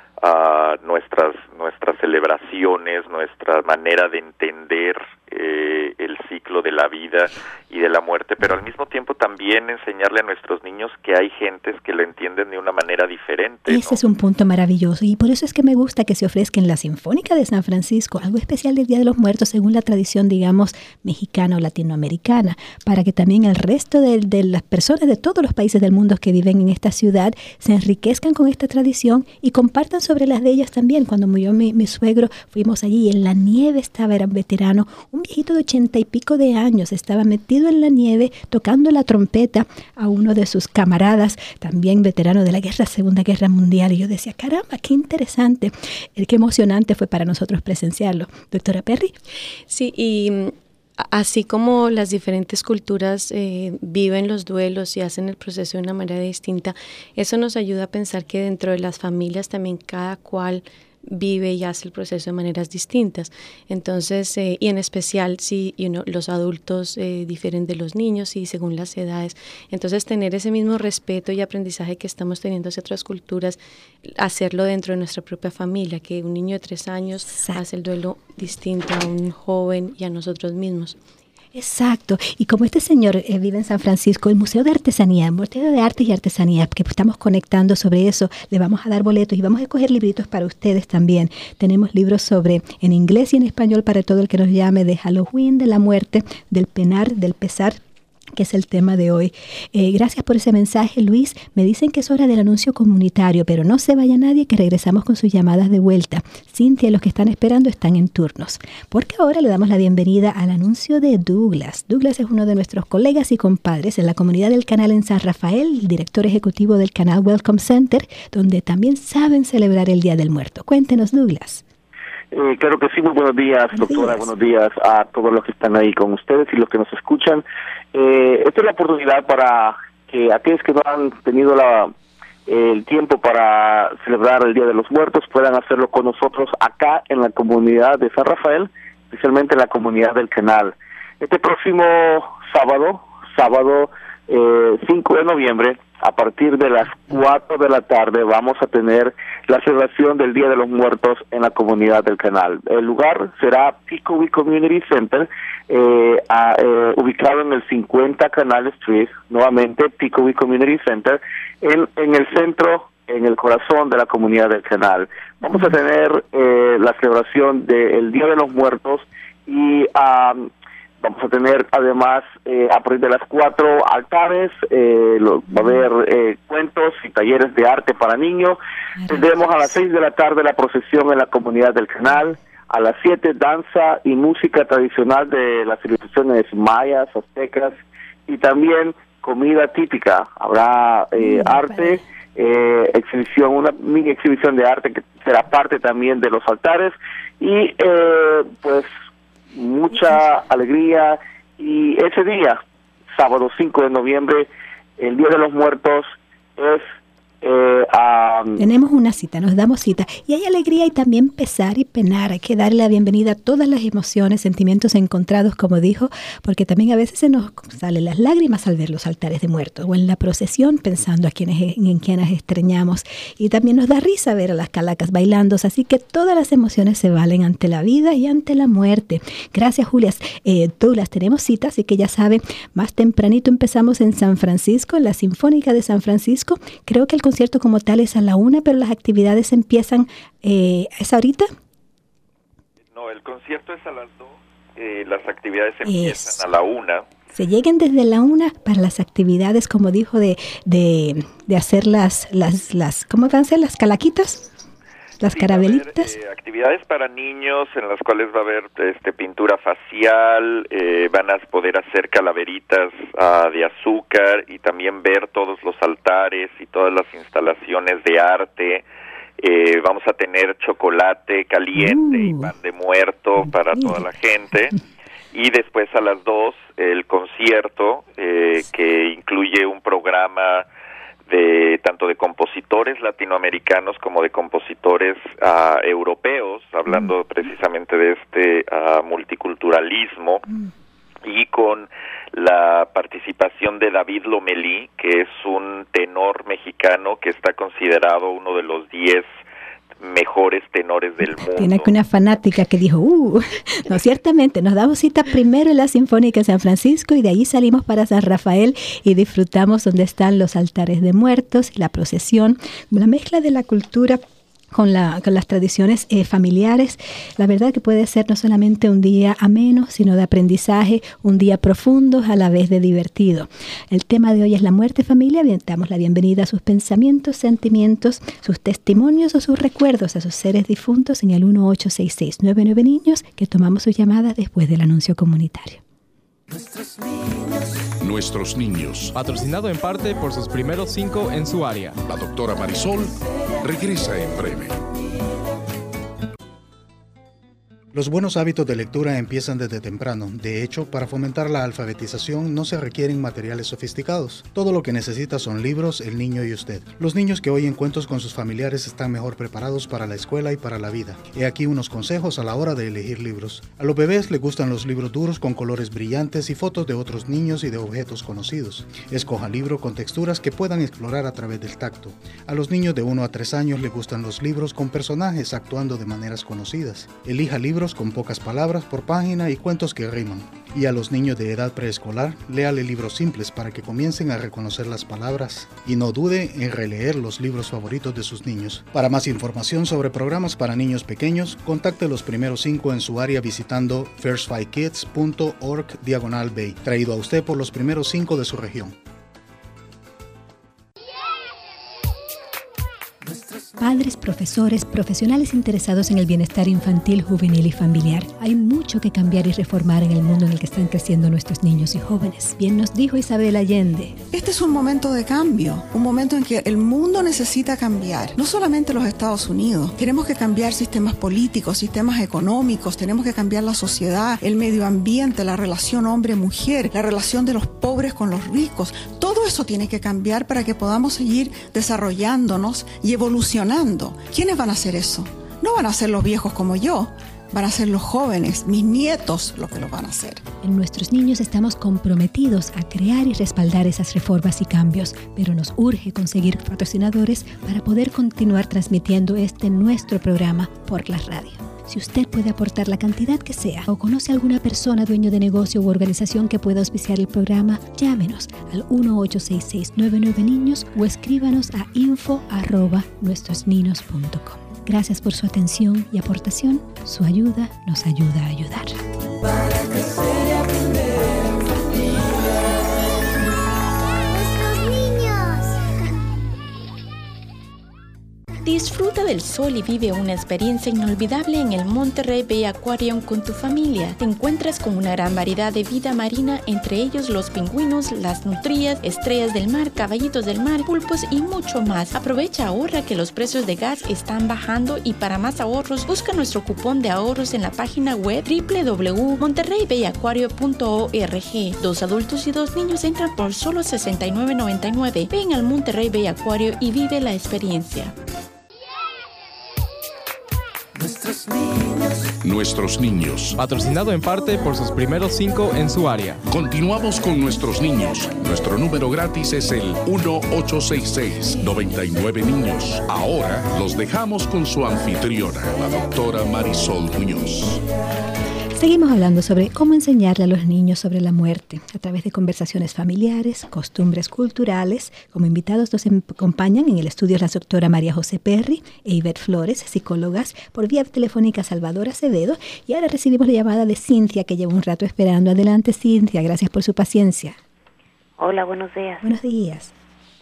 a uh, nuestras nuestras celebraciones, nuestra manera de entender eh, el ciclo de la vida y de la muerte, pero al mismo tiempo también enseñarle a nuestros niños que hay gentes que lo entienden de una manera diferente. Ese ¿no? es un punto maravilloso, y por eso es que me gusta que se ofrezca en la Sinfónica de San Francisco algo especial del Día de los Muertos según la tradición, digamos, mexicana o latinoamericana, para que también el resto de, de las personas de todos los países del mundo que viven en esta ciudad se enriquezcan con esta tradición y compartan sobre las de ellas también. Cuando murió mi, mi suegro, fuimos allí y en la nieve estaba, era un veterano, un viejito de ochenta y pico de años, estaba metido en la nieve tocando la trompeta a uno de sus camaradas, también veterano de la guerra, Segunda Guerra Mundial, y yo decía, caramba, qué interesante, qué emocionante fue para nosotros presenciarlo. Doctora Perry. Sí, y así como las diferentes culturas eh, viven los duelos y hacen el proceso de una manera distinta, eso nos ayuda a pensar que dentro de las familias también cada cual vive y hace el proceso de maneras distintas. Entonces, eh, y en especial si you know, los adultos eh, difieren de los niños y según las edades. Entonces, tener ese mismo respeto y aprendizaje que estamos teniendo hacia otras culturas, hacerlo dentro de nuestra propia familia, que un niño de tres años Exacto. hace el duelo distinto a un joven y a nosotros mismos. Exacto, y como este señor eh, vive en San Francisco, el Museo de Artesanía, el Museo de Artes y Artesanía, que estamos conectando sobre eso, le vamos a dar boletos y vamos a escoger libritos para ustedes también. Tenemos libros sobre, en inglés y en español para todo el que nos llame, de Halloween, de la muerte, del penar, del pesar, que es el tema de hoy. Eh, gracias por ese mensaje, Luis. Me dicen que es hora del anuncio comunitario, pero no se vaya nadie, que regresamos con sus llamadas de vuelta. Cintia y los que están esperando están en turnos, porque ahora le damos la bienvenida al anuncio de Douglas. Douglas es uno de nuestros colegas y compadres en la comunidad del canal en San Rafael, director ejecutivo del canal Welcome Center, donde también saben celebrar el Día del Muerto. Cuéntenos, Douglas. Eh, claro que sí, muy buenos días, buenos doctora, días. Buenos días a todos los que están ahí con ustedes y los que nos escuchan. Eh, esta es la oportunidad para que aquellos que no han tenido la, eh, el tiempo para celebrar el Día de los Muertos puedan hacerlo con nosotros acá en la comunidad de San Rafael, especialmente en la comunidad del canal. Este próximo sábado, sábado eh, cinco de noviembre, a partir de las cuatro de la tarde vamos a tener la celebración del Día de los Muertos en la comunidad del canal. El lugar será Picoee Community Center, eh, a, eh, ubicado en el cincuenta Canal Street, nuevamente Picoee Community Center, en, en el centro, en el corazón de la comunidad del canal. Vamos a tener eh, la celebración del Día de los Muertos y um, vamos a tener además eh, a partir de las cuatro altares, eh, lo, va a haber eh, cuentos y talleres de arte para niños. Tendremos a las seis de la tarde la procesión en la comunidad del canal, a las siete danza y música tradicional de las civilizaciones mayas, aztecas, y también comida típica. Habrá eh, arte, eh, exhibición, una mini exhibición de arte que será parte también de los altares, y eh, pues mucha alegría. Y ese día, sábado cinco de noviembre, el Día de los Muertos, es Eh, um, Tenemos una cita, nos damos cita. Y hay alegría y también pesar y penar. Hay que darle la bienvenida a todas las emociones, sentimientos encontrados, como dijo, porque también a veces se nos salen las lágrimas al ver los altares de muertos o en la procesión pensando a quienes, en quienes extrañamos. Y también nos da risa ver a las calacas bailando. Así que todas las emociones se valen ante la vida y ante la muerte. Gracias, Julia. Eh, Douglas, tenemos cita, así que ya sabe, más tempranito empezamos en San Francisco, en la Sinfónica de San Francisco. Creo que el concierto como tal es a la una, pero las actividades empiezan, eh, ¿es ahorita? No, el concierto es a las dos, eh, las actividades empiezan Eso. a la una. Se lleguen desde la una para las actividades, como dijo, de, de, de hacer las, las, las, ¿cómo van a ser? Las calaquitas. Las sí, carabelitas. Va a haber, eh, actividades para niños en las cuales va a haber este, pintura facial, eh, van a poder hacer calaveritas uh, de azúcar y también ver todos los altares y todas las instalaciones de arte. Eh, vamos a tener chocolate caliente uh, y pan de muerto para uh. toda la gente. Y después a las dos el concierto eh, que incluye un programa de tanto de compositores latinoamericanos como de compositores uh, europeos, hablando mm. precisamente de este uh, multiculturalismo, mm. y con la participación de David Lomelí, que es un tenor mexicano que está considerado uno de los diez mejores tenores del mundo. Tiene que una fanática que dijo, uh, no, ciertamente, nos damos cita primero en la Sinfónica de San Francisco y de ahí salimos para San Rafael y disfrutamos donde están los altares de muertos, la procesión, la mezcla de la cultura con, la, con las tradiciones eh, familiares. La verdad que puede ser no solamente un día ameno, sino de aprendizaje, un día profundo, a la vez de divertido. El tema de hoy es la muerte, familia. Damos la bienvenida a sus pensamientos, sentimientos, sus testimonios o sus recuerdos a sus seres difuntos en el uno ocho seis seis nueve nueve niños, que tomamos sus llamadas después del anuncio comunitario. Nuestros niños. Nuestros niños. Patrocinado en parte por sus primeros cinco en su área. La doctora Marisol regresa en breve. Los buenos hábitos de lectura empiezan desde temprano. De hecho, para fomentar la alfabetización no se requieren materiales sofisticados. Todo lo que necesita son libros, el niño y usted. Los niños que oyen cuentos con sus familiares están mejor preparados para la escuela y para la vida. He aquí unos consejos a la hora de elegir libros. A los bebés les gustan los libros duros con colores brillantes y fotos de otros niños y de objetos conocidos. Escoja libros con texturas que puedan explorar a través del tacto. A los niños de uno a tres años les gustan los libros con personajes actuando de maneras conocidas. Elija libros con pocas palabras por página y cuentos que riman. Y a los niños de edad preescolar, léale libros simples para que comiencen a reconocer las palabras y no dude en releer los libros favoritos de sus niños. Para más información sobre programas para niños pequeños, contacte los primeros cinco en su área visitando first five kids punto org diagonal bay, traído a usted por los primeros cinco de su región. Padres, profesores, profesionales interesados en el bienestar infantil, juvenil y familiar. Hay mucho que cambiar y reformar en el mundo en el que están creciendo nuestros niños y jóvenes. Bien nos dijo Isabel Allende. Este es un momento de cambio, un momento en que el mundo necesita cambiar. No solamente los Estados Unidos. Tenemos que cambiar sistemas políticos, sistemas económicos, tenemos que cambiar la sociedad, el medio ambiente, la relación hombre-mujer, la relación de los pobres con los ricos. Todo eso tiene que cambiar para que podamos seguir desarrollándonos y evolucionando. ¿Quiénes van a hacer eso? No van a ser los viejos como yo, van a ser los jóvenes, mis nietos los que lo van a hacer. En nuestros niños estamos comprometidos a crear y respaldar esas reformas y cambios, pero nos urge conseguir patrocinadores para poder continuar transmitiendo este nuestro programa por la radio. Si usted puede aportar la cantidad que sea o conoce a alguna persona, dueño de negocio u organización que pueda auspiciar el programa, llámenos al uno ocho seis seis nueve nueve niños o escríbanos a info arroba nuestrosninos punto com. Gracias por su atención y aportación. Su ayuda nos ayuda a ayudar. Para crecer y aprender en familia. ¡Nuestros niños! Disfruta del sol y vive una experiencia inolvidable en el Monterey Bay Aquarium con tu familia. Te encuentras con una gran variedad de vida marina, entre ellos los pingüinos, las nutrias, estrellas del mar, caballitos del mar, pulpos y mucho más. Aprovecha ahora que los precios de gas están bajando y para más ahorros, busca nuestro cupón de ahorros en la página web doble u doble u doble u punto monterrey bay acuario punto org. Dos adultos y dos niños entran por solo sesenta y nueve noventa y nueve. Ven al Monterrey Bay Acuario y vive la experiencia. Nuestros niños. Nuestros niños. Patrocinado en parte por sus primeros cinco en su área. Continuamos con nuestros niños. Nuestro número gratis es el uno ocho seis seis, nueve nueve niños. Ahora los dejamos con su anfitriona, la doctora Marisol Muñoz. Seguimos hablando sobre cómo enseñarle a los niños sobre la muerte a través de conversaciones familiares, costumbres culturales. Como invitados nos acompañan en el estudio la doctora María José Perry e Ivette Flores, psicólogas, por vía telefónica Salvador Acevedo. Y ahora recibimos la llamada de Cintia, que lleva un rato esperando. Adelante, Cintia, gracias por su paciencia. Hola, buenos días. Buenos días.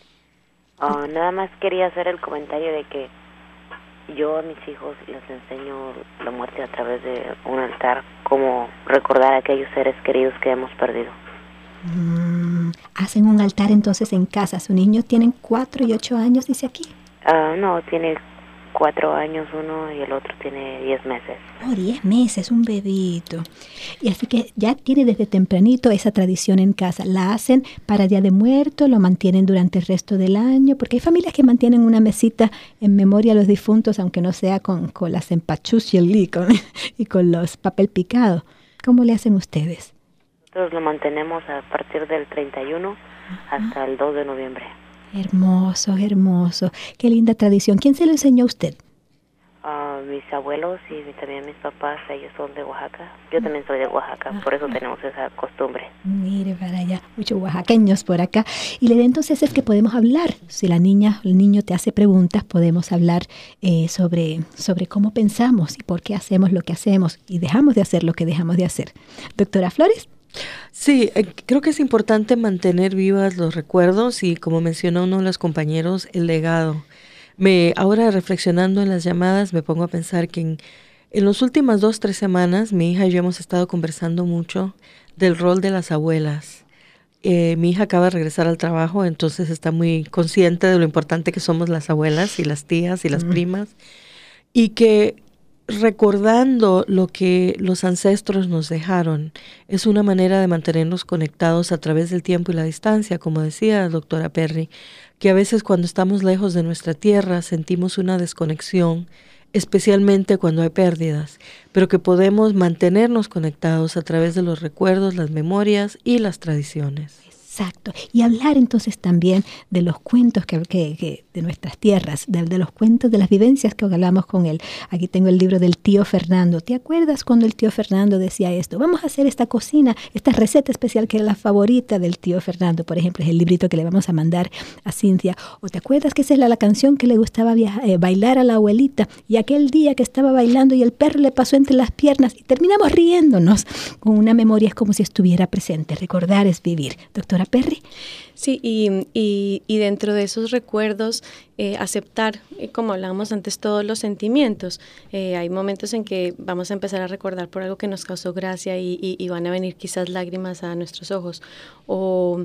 Uh, nada más quería hacer el comentario de que yo a mis hijos les enseño la muerte a través de un altar, como recordar a aquellos seres queridos que hemos perdido. Mm, hacen un altar entonces en casa. Su niño tienen cuatro y ocho años, dice aquí. Uh, no, tiene cuatro años uno y el otro tiene diez meses. Oh, diez meses, un bebito. Y así que ya tiene desde tempranito esa tradición en casa. La hacen para Día de Muertos, lo mantienen durante el resto del año, porque hay familias que mantienen una mesita en memoria a los difuntos, aunque no sea con, con las empachus y el y con, y con los papel picado. ¿Cómo le hacen ustedes? Nosotros lo mantenemos a partir del treinta y uno hasta el dos de noviembre. Hermoso, hermoso. Qué linda tradición. ¿Quién se lo enseñó a usted? Uh, mis abuelos y también mis papás, ellos son de Oaxaca. Yo también soy de Oaxaca, por eso tenemos esa costumbre. Mire para allá, muchos oaxaqueños por acá. Y la idea entonces es que podemos hablar. Si la niña o el niño te hace preguntas, podemos hablar eh, sobre, sobre cómo pensamos y por qué hacemos lo que hacemos y dejamos de hacer lo que dejamos de hacer. Doctora Flores. Sí, eh, creo que es importante mantener vivas los recuerdos y, como mencionó uno de los compañeros, el legado. Me, ahora reflexionando en las llamadas me pongo a pensar que en, en las últimas dos, tres semanas mi hija y yo hemos estado conversando mucho del rol de las abuelas. Eh, mi hija acaba de regresar al trabajo, entonces está muy consciente de lo importante que somos las abuelas y las tías y las mm. primas, y que recordando lo que los ancestros nos dejaron es una manera de mantenernos conectados a través del tiempo y la distancia, como decía la doctora Perry, que a veces cuando estamos lejos de nuestra tierra sentimos una desconexión, especialmente cuando hay pérdidas, pero que podemos mantenernos conectados a través de los recuerdos, las memorias y las tradiciones. Exacto. Y hablar entonces también de los cuentos que, que, que de nuestras tierras, de, de los cuentos, de las vivencias que hablamos con él. Aquí tengo el libro del tío Fernando. ¿Te acuerdas cuando el tío Fernando decía esto? Vamos a hacer esta cocina, esta receta especial que era la favorita del tío Fernando, por ejemplo, es el librito que le vamos a mandar a Cintia. ¿O te acuerdas que esa es la, la canción que le gustaba viajar, eh, bailar a la abuelita? Y aquel día que estaba bailando y el perro le pasó entre las piernas y terminamos riéndonos. Con una memoria es como si estuviera presente. Recordar es vivir. Doctora Perry. Sí, y, y, y dentro de esos recuerdos, eh, aceptar, eh, como hablábamos antes, todos los sentimientos. Eh, hay momentos en que vamos a empezar a recordar por algo que nos causó gracia y, y, y van a venir quizás lágrimas a nuestros ojos. O,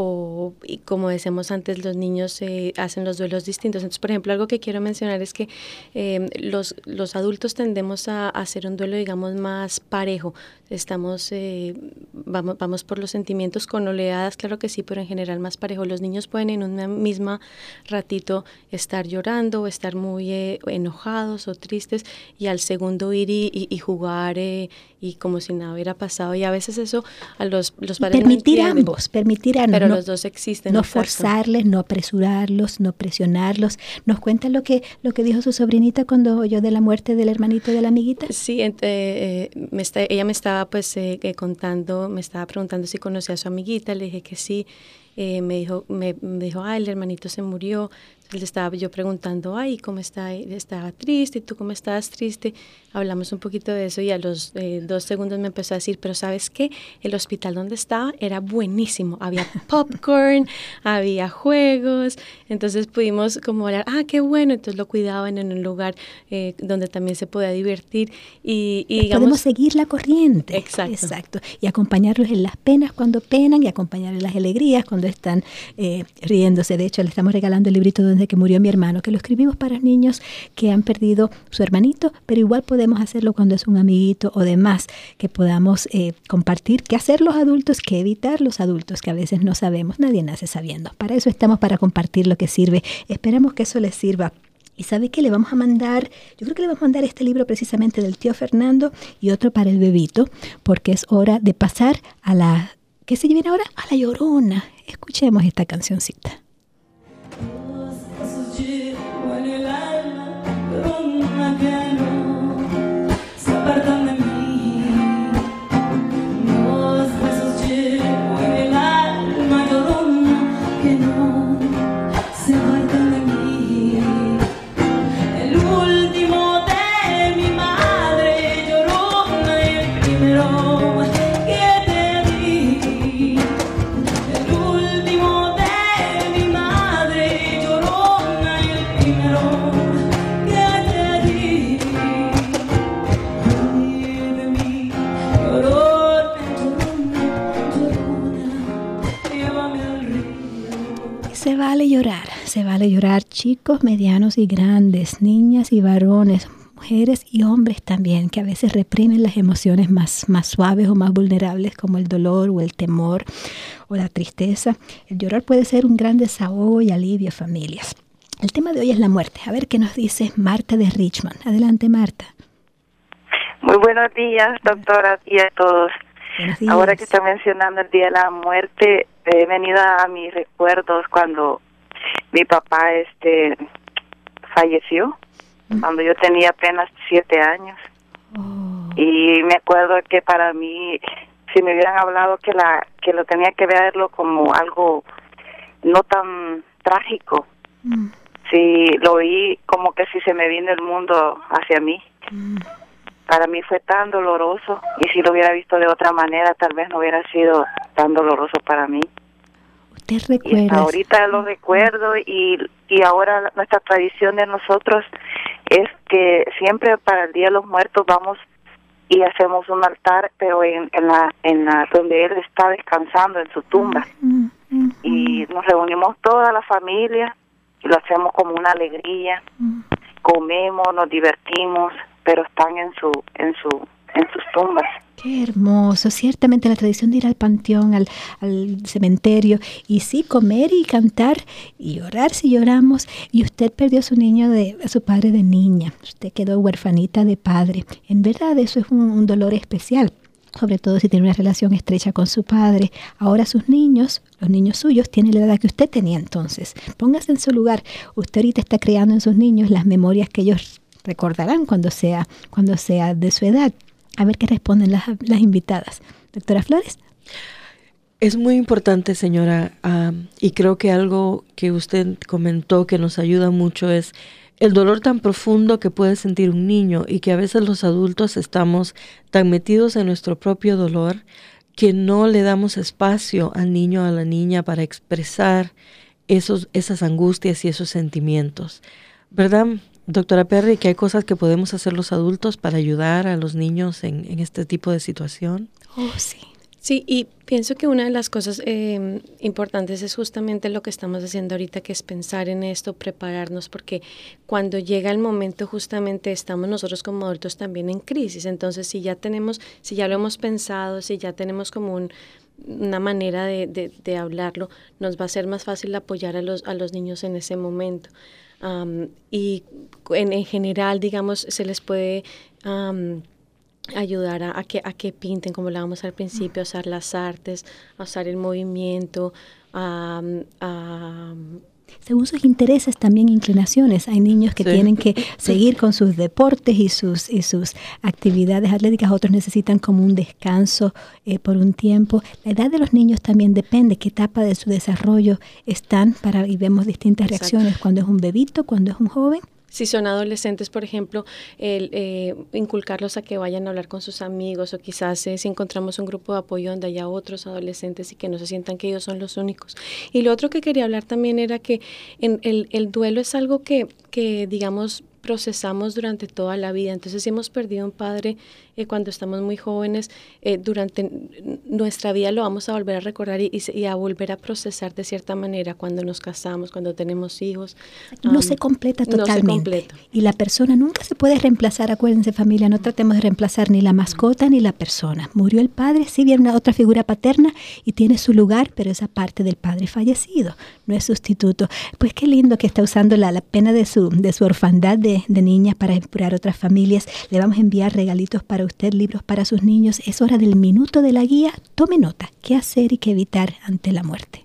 o y como decíamos antes, los niños eh, hacen los duelos distintos. Entonces, por ejemplo, algo que quiero mencionar es que eh, los, los adultos tendemos a, a hacer un duelo, digamos, más parejo. Estamos, eh, vamos, vamos por los sentimientos con oleadas, claro que sí, pero en general más parejo. Los niños pueden en una misma ratito estar llorando o estar muy eh, enojados o tristes y al segundo ir y, y, y jugar eh, y como si nada hubiera pasado. Y a veces eso a los, los padres permitir no a ambos, permitir a ambos. Pero no, los dos existen. No exacto. forzarles, no apresurarlos, no presionarlos. ¿Nos cuenta lo que, lo que dijo su sobrinita cuando oyó de la muerte del hermanito de la amiguita? Sí, eh, me está, ella me estaba pues eh, contando, me estaba preguntando si conocía a su amiguita, le dije que sí, eh, me dijo, me, me dijo, ah, el hermanito se murió. Le estaba yo preguntando, ay, ¿cómo está? Estaba triste, ¿y tú cómo estás triste? Hablamos un poquito de eso y a los eh, dos segundos me empezó a decir, pero ¿sabes qué? El hospital donde estaba era buenísimo. Había popcorn, había juegos, entonces pudimos como hablar, ah, qué bueno. Entonces lo cuidaban en un lugar eh, donde también se podía divertir. Y, y digamos, podemos seguir la corriente. Exacto. Exacto. Y acompañarlos en las penas cuando penan y acompañarlos en las alegrías cuando están eh, riéndose. De hecho, le estamos regalando el librito desde que murió mi hermano, que lo escribimos para niños que han perdido su hermanito, pero igual podemos hacerlo cuando es un amiguito o demás, que podamos eh, compartir qué hacer los adultos, qué evitar los adultos, que a veces no sabemos, nadie nace sabiendo. Para eso estamos, para compartir lo que sirve. Esperamos que eso les sirva. Y ¿sabe qué? Le vamos a mandar, yo creo que le vamos a mandar este libro precisamente del tío Fernando y otro para el bebito, porque es hora de pasar a la, ¿qué se viene ahora? A la Llorona. Escuchemos esta cancioncita. Se vale llorar, se vale llorar, chicos, medianos y grandes, niñas y varones, mujeres y hombres también, que a veces reprimen las emociones más, más suaves o más vulnerables como el dolor o el temor o la tristeza. El llorar puede ser un gran desahogo y alivio a familias. El tema de hoy es la muerte. A ver qué nos dice Marta de Richmond. Adelante, Marta. Muy buenos días, doctora, y a todos. Ahora que está mencionando el Día de la Muerte, he venido a mis recuerdos cuando mi papá este falleció, mm. cuando yo tenía apenas siete años. Oh. Y me acuerdo que para mí, si me hubieran hablado que la que lo tenía que verlo como algo no tan trágico, mm. si lo vi como que si se me vino el mundo hacia mí. Mm. Para mí fue tan doloroso, y si lo hubiera visto de otra manera, tal vez no hubiera sido tan doloroso para mí. ¿Usted recuerda? Y ahorita lo recuerdo, y, y ahora nuestra tradición de nosotros es que siempre para el Día de los Muertos vamos y hacemos un altar, pero en, en la en la donde él está descansando, en su tumba. Mm, mm, mm. Y nos reunimos toda la familia, y lo hacemos como una alegría. Mm. Comemos, nos divertimos, pero están en su en su en sus tumbas. Qué hermoso. Ciertamente la tradición de ir al panteón, al, al cementerio, y sí, comer y cantar y orar si lloramos. Y usted perdió a su niño, de a su padre de niña. Usted quedó huérfanita de padre. En verdad eso es un, un dolor especial, sobre todo si tiene una relación estrecha con su padre. Ahora sus niños, los niños suyos, tienen la edad que usted tenía entonces. Póngase en su lugar. Usted ahorita está creando en sus niños las memorias que ellos recordarán cuando sea cuando sea de su edad. A ver qué responden las, las invitadas. Doctora Flores. Es muy importante, señora, um, y creo que algo que usted comentó que nos ayuda mucho es el dolor tan profundo que puede sentir un niño, y que a veces los adultos estamos tan metidos en nuestro propio dolor que no le damos espacio al niño o a la niña para expresar esos, esas angustias y esos sentimientos. ¿Verdad, doctora Perry, que hay cosas que podemos hacer los adultos para ayudar a los niños en, en este tipo de situación? Oh, sí. Sí, y pienso que una de las cosas eh, importantes es justamente lo que estamos haciendo ahorita, que es pensar en esto, prepararnos, porque cuando llega el momento justamente estamos nosotros como adultos también en crisis. Entonces, si ya tenemos, si ya lo hemos pensado, si ya tenemos como un, una manera de, de, de hablarlo, nos va a ser más fácil apoyar a los, a los niños en ese momento. Um, y en, en general, digamos, se les puede um, ayudar a, a, que, a que pinten, como hablábamos al principio, a usar las artes, a usar el movimiento, a, a Según sus intereses, también inclinaciones. Hay niños que sí. tienen que seguir con sus deportes y sus, y sus actividades atléticas. Otros necesitan como un descanso eh, por un tiempo. La edad de los niños también depende qué etapa de su desarrollo están para, y vemos distintas Exacto. reacciones cuando es un bebito, cuando es un joven. Si son adolescentes, por ejemplo, el eh, inculcarlos a que vayan a hablar con sus amigos, o quizás eh, si encontramos un grupo de apoyo donde haya otros adolescentes y que no se sientan que ellos son los únicos. Y lo otro que quería hablar también era que en el, el duelo es algo que, que, digamos, procesamos durante toda la vida. Entonces, si hemos perdido un padre eh, cuando estamos muy jóvenes, eh, durante nuestra vida lo vamos a volver a recordar y, y a volver a procesar de cierta manera cuando nos casamos, cuando tenemos hijos. No um, se completa totalmente. No se completa. Y la persona nunca se puede reemplazar. Acuérdense, familia, no tratemos de reemplazar ni la mascota ni la persona. Murió el padre, sí viene una otra figura paterna y tiene su lugar, pero esa parte del padre fallecido no es sustituto. Pues qué lindo que está usando la, la pena de su, de su orfandad de de niñas para inspirar otras familias. Le vamos a enviar regalitos para usted, libros para sus niños. Es hora del minuto de la guía. Tome nota. ¿Qué hacer y qué evitar ante la muerte?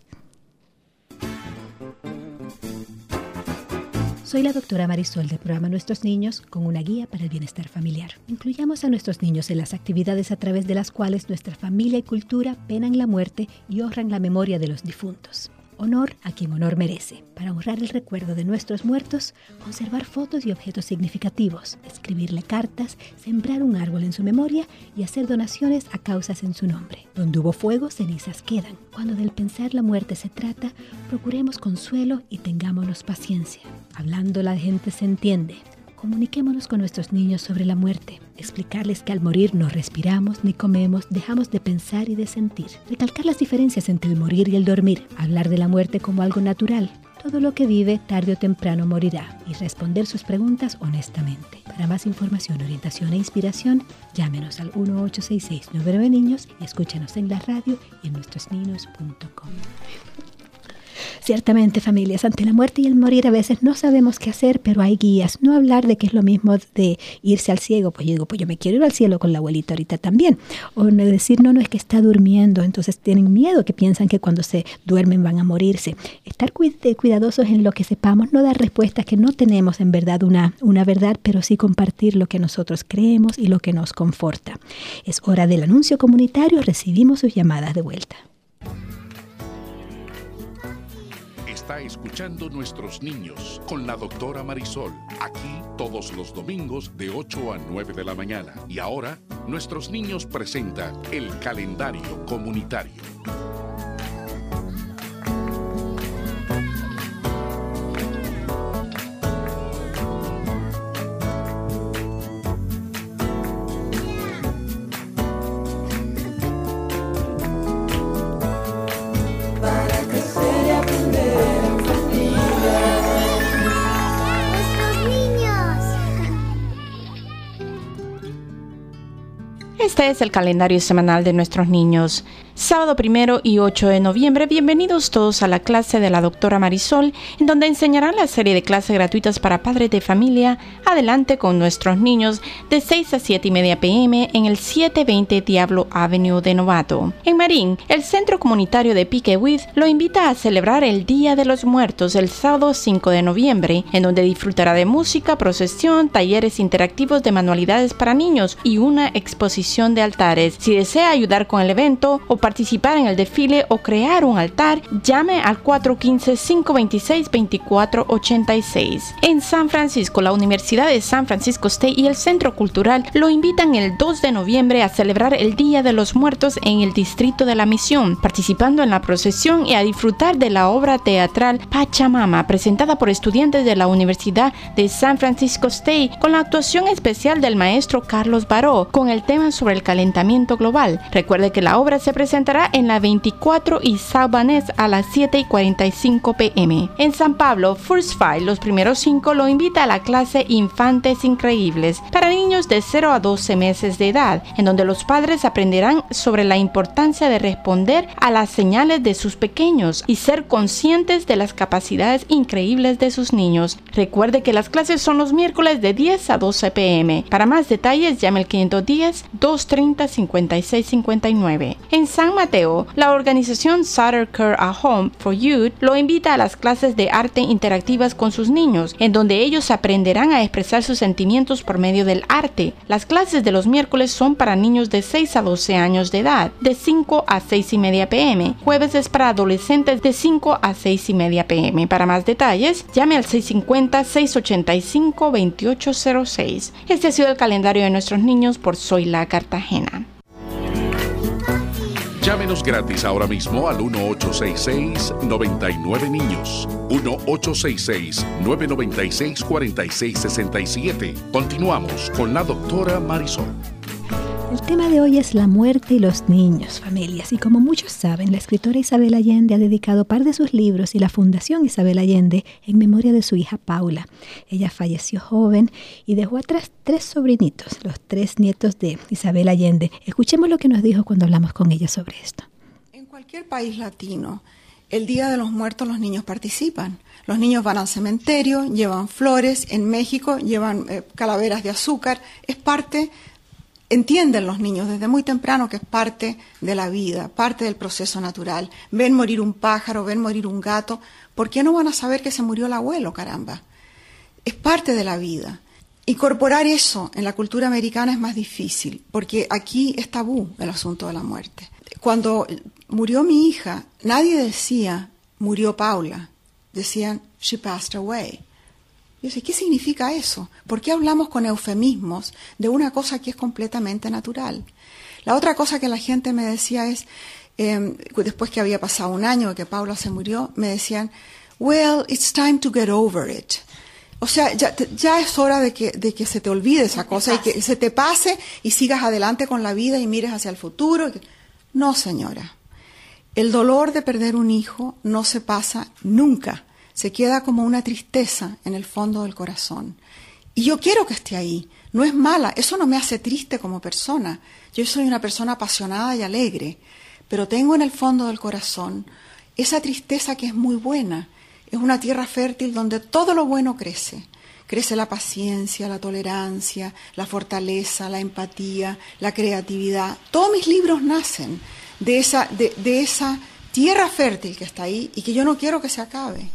Soy la doctora Marisol del programa Nuestros Niños con una guía para el bienestar familiar. Incluyamos a nuestros niños en las actividades a través de las cuales nuestra familia y cultura penan la muerte y honran la memoria de los difuntos. Honor a quien honor merece. Para honrar el recuerdo de nuestros muertos, conservar fotos y objetos significativos, escribirle cartas, sembrar un árbol en su memoria y hacer donaciones a causas en su nombre. Donde hubo fuego, cenizas quedan. Cuando del pensar la muerte se trata, procuremos consuelo y tengámonos paciencia. Hablando la gente se entiende. Comuniquémonos con nuestros niños sobre la muerte. Explicarles que al morir no respiramos ni comemos, dejamos de pensar y de sentir. Recalcar las diferencias entre el morir y el dormir. Hablar de la muerte como algo natural. Todo lo que vive, tarde o temprano morirá. Y responder sus preguntas honestamente. Para más información, orientación e inspiración, llámenos al uno ocho seis seis nueve nueve niños y escúchenos en la radio y en nuestros niños punto com. Ciertamente, familias, ante la muerte y el morir a veces no sabemos qué hacer, pero hay guías. No hablar de que es lo mismo de irse al cielo. Pues yo digo, pues yo me quiero ir al cielo con la abuelita ahorita también. O no decir, no, no, es que está durmiendo. Entonces tienen miedo, que piensan que cuando se duermen van a morirse. Estar cuidadosos en lo que sepamos, no dar respuestas que no tenemos en verdad una, una verdad, pero sí compartir lo que nosotros creemos y lo que nos conforta. Es hora del anuncio comunitario. Recibimos sus llamadas de vuelta. Está escuchando Nuestros Niños con la doctora Marisol, aquí todos los domingos de ocho a nueve de la mañana. Y ahora, Nuestros Niños presenta el calendario comunitario. Este es el calendario semanal de Nuestros Niños. Sábado primero y ocho de noviembre, bienvenidos todos a la clase de la doctora Marisol, en donde enseñarán la serie de clases gratuitas para padres de familia. Adelante con Nuestros Niños, de seis a siete y media pm en el setecientos veinte Diablo Avenue de Novato. En Marín, el Centro Comunitario de Piquewith lo invita a celebrar el Día de los Muertos el sábado cinco de noviembre, en donde disfrutará de música, procesión, talleres interactivos de manualidades para niños y una exposición de altares. Si desea ayudar con el evento o participar en el desfile o crear un altar, llame al cuatro uno cinco, cinco dos seis, dos cuatro ocho seis. En San Francisco, la Universidad de San Francisco State y el Centro Cultural lo invitan el dos de noviembre a celebrar el Día de los Muertos en el Distrito de la Misión, participando en la procesión y a disfrutar de la obra teatral Pachamama, presentada por estudiantes de la Universidad de San Francisco State, con la actuación especial del maestro Carlos Baró, con el tema sobre el calentamiento global. Recuerde que la obra se presenta presentará en la veinticuatro y South Van Ness a las siete y cuarenta y cinco pm. En San Pablo, First Five, los primeros cinco, lo invita a la clase Infantes Increíbles para niños de cero a doce meses de edad, en donde los padres aprenderán sobre la importancia de responder a las señales de sus pequeños y ser conscientes de las capacidades increíbles de sus niños. Recuerde que las clases son los miércoles de diez a doce pm. Para más detalles, llame al quinientos diez, doscientos treinta, cincuenta y seis cincuenta y nueve. En San San Mateo, la organización Sutter Care at Home for Youth lo invita a las clases de arte interactivas con sus niños, en donde ellos aprenderán a expresar sus sentimientos por medio del arte. Las clases de los miércoles son para niños de seis a doce años de edad, de cinco a seis y media pm. Jueves es para adolescentes de cinco a seis y media pm. Para más detalles, llame al seis cinco cero, seis ocho cinco, dos ocho cero seis. Este ha sido el calendario de nuestros niños por Soy La Cartagena. Llámenos gratis ahora mismo al uno ocho seis seis, nueve nueve niños. uno ocho seis seis, nueve nueve seis, cuatro seis seis siete. Continuamos con la doctora Marisol. El tema de hoy es la muerte y los niños, familias. Y como muchos saben, la escritora Isabel Allende ha dedicado par de sus libros y la Fundación Isabel Allende en memoria de su hija Paula. Ella falleció joven y dejó atrás tres sobrinitos, los tres nietos de Isabel Allende. Escuchemos lo que nos dijo cuando hablamos con ella sobre esto. En cualquier país latino, el Día de los Muertos los niños participan. Los niños van al cementerio, llevan flores. En México llevan eh, calaveras de azúcar. Es parte... Entienden los niños desde muy temprano que es parte de la vida, parte del proceso natural. Ven morir un pájaro, ven morir un gato. ¿Por qué no van a saber que se murió el abuelo, caramba? Es parte de la vida. Incorporar eso en la cultura americana es más difícil, porque aquí es tabú el asunto de la muerte. Cuando murió mi hija, nadie decía, murió Paula. Decían, she passed away. Yo sé, ¿qué significa eso? ¿Por qué hablamos con eufemismos de una cosa que es completamente natural? La otra cosa que la gente me decía es, eh, después que había pasado un año de que Paula se murió, me decían, well, it's time to get over it. O sea, ya, ya es hora de que, de que se te olvide esa cosa y que se te pase y sigas adelante con la vida y mires hacia el futuro. No, señora. El dolor de perder un hijo no se pasa nunca. Se queda como una tristeza en el fondo del corazón. Y yo quiero que esté ahí. No es mala. Eso no me hace triste como persona. Yo soy una persona apasionada y alegre. Pero tengo en el fondo del corazón esa tristeza que es muy buena. Es una tierra fértil donde todo lo bueno crece. Crece la paciencia, la tolerancia, la fortaleza, la empatía, la creatividad. Todos mis libros nacen de esa, de, de esa tierra fértil que está ahí y que yo no quiero que se acabe.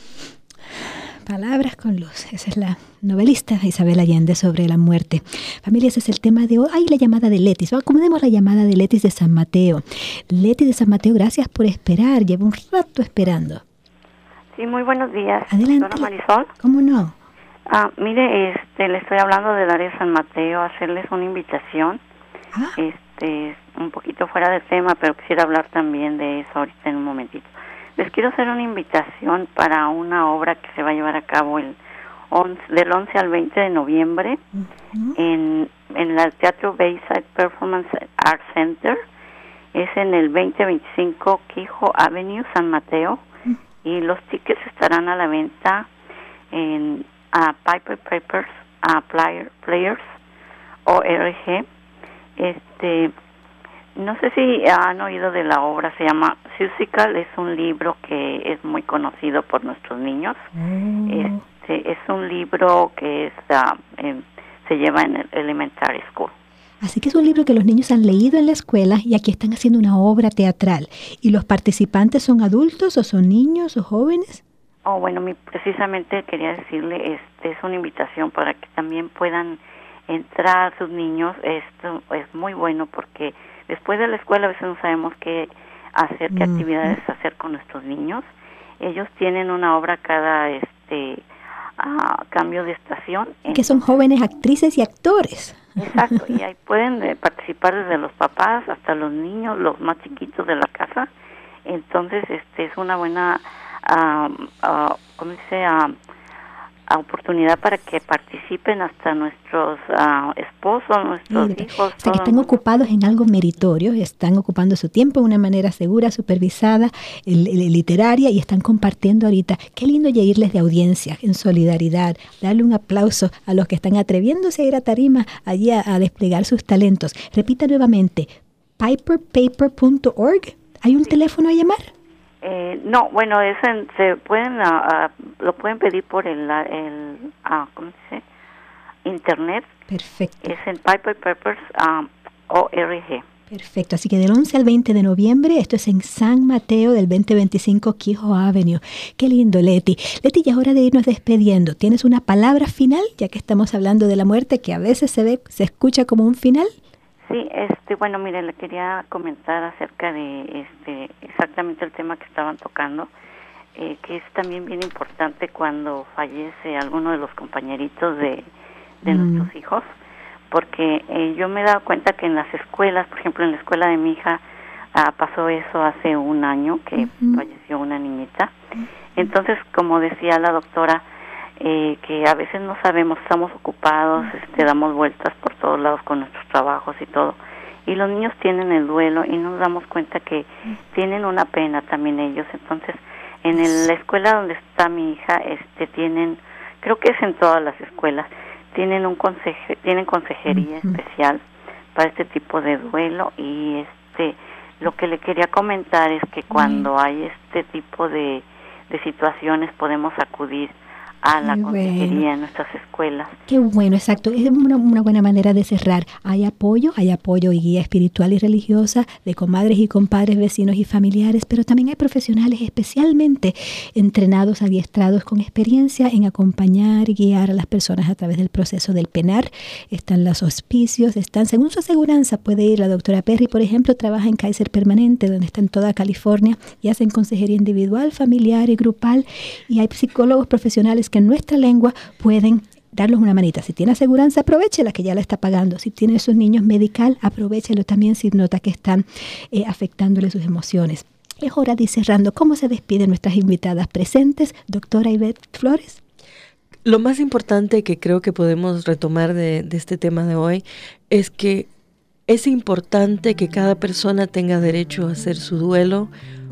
Palabras con luz. Esa es la novelista Isabel Allende sobre la muerte. Familias, ese es el tema de hoy. Ay, la llamada de Letis. Acomodemos la llamada de Letis de San Mateo. Letis de San Mateo, gracias por esperar. Llevo un rato esperando. Sí, muy buenos días. Adelante. Doctora Marisol. ¿Cómo no? Ah, mire, este, le estoy hablando del área de San Mateo, hacerles una invitación. Ah. Este, un poquito fuera de tema, pero quisiera hablar también de eso ahorita en un momentito. Les quiero hacer una invitación para una obra que se va a llevar a cabo el once, del once al veinte de noviembre uh-huh. en, en el Teatro Bayside Performance Art Center. Es en el veinte veinticinco Quijo Avenue, San Mateo. Uh-huh. Y los tickets estarán a la venta en uh, Piper Papers, uh, Player, Players, O R G. Este... No sé si han oído de la obra, se llama Musical, es un libro que es muy conocido por nuestros niños. Mm. Este, es un libro que es, uh, eh, se lleva en el Elementary School. Así que es un libro que los niños han leído en la escuela y aquí están haciendo una obra teatral. ¿Y los participantes son adultos o son niños o jóvenes? Oh, bueno, mi, precisamente quería decirle, este, es una invitación para que también puedan entrar sus niños. Esto es muy bueno porque después de la escuela a veces no sabemos qué hacer, qué mm. actividades hacer con nuestros niños. Ellos tienen una obra cada este uh, cambio de estación. Que son jóvenes actrices y actores. Exacto, y ahí pueden eh, participar desde los papás hasta los niños, los más chiquitos de la casa. Entonces, este es una buena, uh, uh, ¿cómo se dice? Uh, oportunidad para que participen hasta nuestros uh, esposos, nuestros sí, hijos. O sea, que están ocupados en algo meritorio, están ocupando su tiempo de una manera segura, supervisada, el, el, literaria, y están compartiendo ahorita. Qué lindo irles de audiencia, en solidaridad, darle un aplauso a los que están atreviéndose a ir a tarima, allí a, a desplegar sus talentos. Repita nuevamente, piper paper punto org. ¿Hay un sí. teléfono a llamar? Eh, no, bueno, es en, se pueden uh, uh, lo pueden pedir por el, el uh, ¿cómo se dice? Internet. Perfecto. Es en Piper Papers um, O R G. Perfecto, así que del once al veinte de noviembre, esto es en San Mateo del veinte veinticinco Quijo Avenue. Qué lindo, Leti. Leti, ya es hora de irnos despidiendo. ¿Tienes una palabra final, ya que estamos hablando de la muerte, que a veces se ve, se escucha como un final? Sí, este, bueno, mire, le quería comentar acerca de este exactamente el tema que estaban tocando, eh, que es también bien importante cuando fallece alguno de los compañeritos de, de mm. nuestros hijos, porque eh, yo me he dado cuenta que en las escuelas, por ejemplo, en la escuela de mi hija, ah, pasó eso hace un año, que uh-huh. falleció una niñita. Entonces, como decía la doctora, eh, que a veces no sabemos, estamos ocupados, este, damos vueltas por todos lados con nuestros trabajos y todo, y los niños tienen el duelo y nos damos cuenta que tienen una pena también ellos. Entonces, en el, la escuela donde está mi hija, este, tienen, creo que es en todas las escuelas, tienen un conseje, tienen consejería uh-huh. especial para este tipo de duelo. Y este lo que le quería comentar es que cuando uh-huh. hay este tipo de, de situaciones podemos acudir a la Qué consejería bueno. en nuestras escuelas. Qué bueno, exacto. Es una, una buena manera de cerrar. Hay apoyo, hay apoyo y guía espiritual y religiosa de comadres y compadres, vecinos y familiares, pero también hay profesionales especialmente entrenados, adiestrados con experiencia en acompañar y guiar a las personas a través del proceso del penar. Están los hospicios, están, según su aseguranza, puede ir la doctora Perry, por ejemplo, trabaja en Kaiser Permanente, donde está en toda California, y hacen consejería individual, familiar y grupal, y hay psicólogos profesionales que en nuestra lengua pueden darles una manita. Si tiene aseguranza, aprovéchela, que ya la está pagando. Si tiene esos niños medical, aprovéchelo también si nota que están eh, afectándole sus emociones. Es hora de ir cerrando. ¿Cómo se despiden nuestras invitadas presentes? Doctora Ivette Flores. Lo más importante que creo que podemos retomar de, de este tema de hoy es que es importante que cada persona tenga derecho a hacer su duelo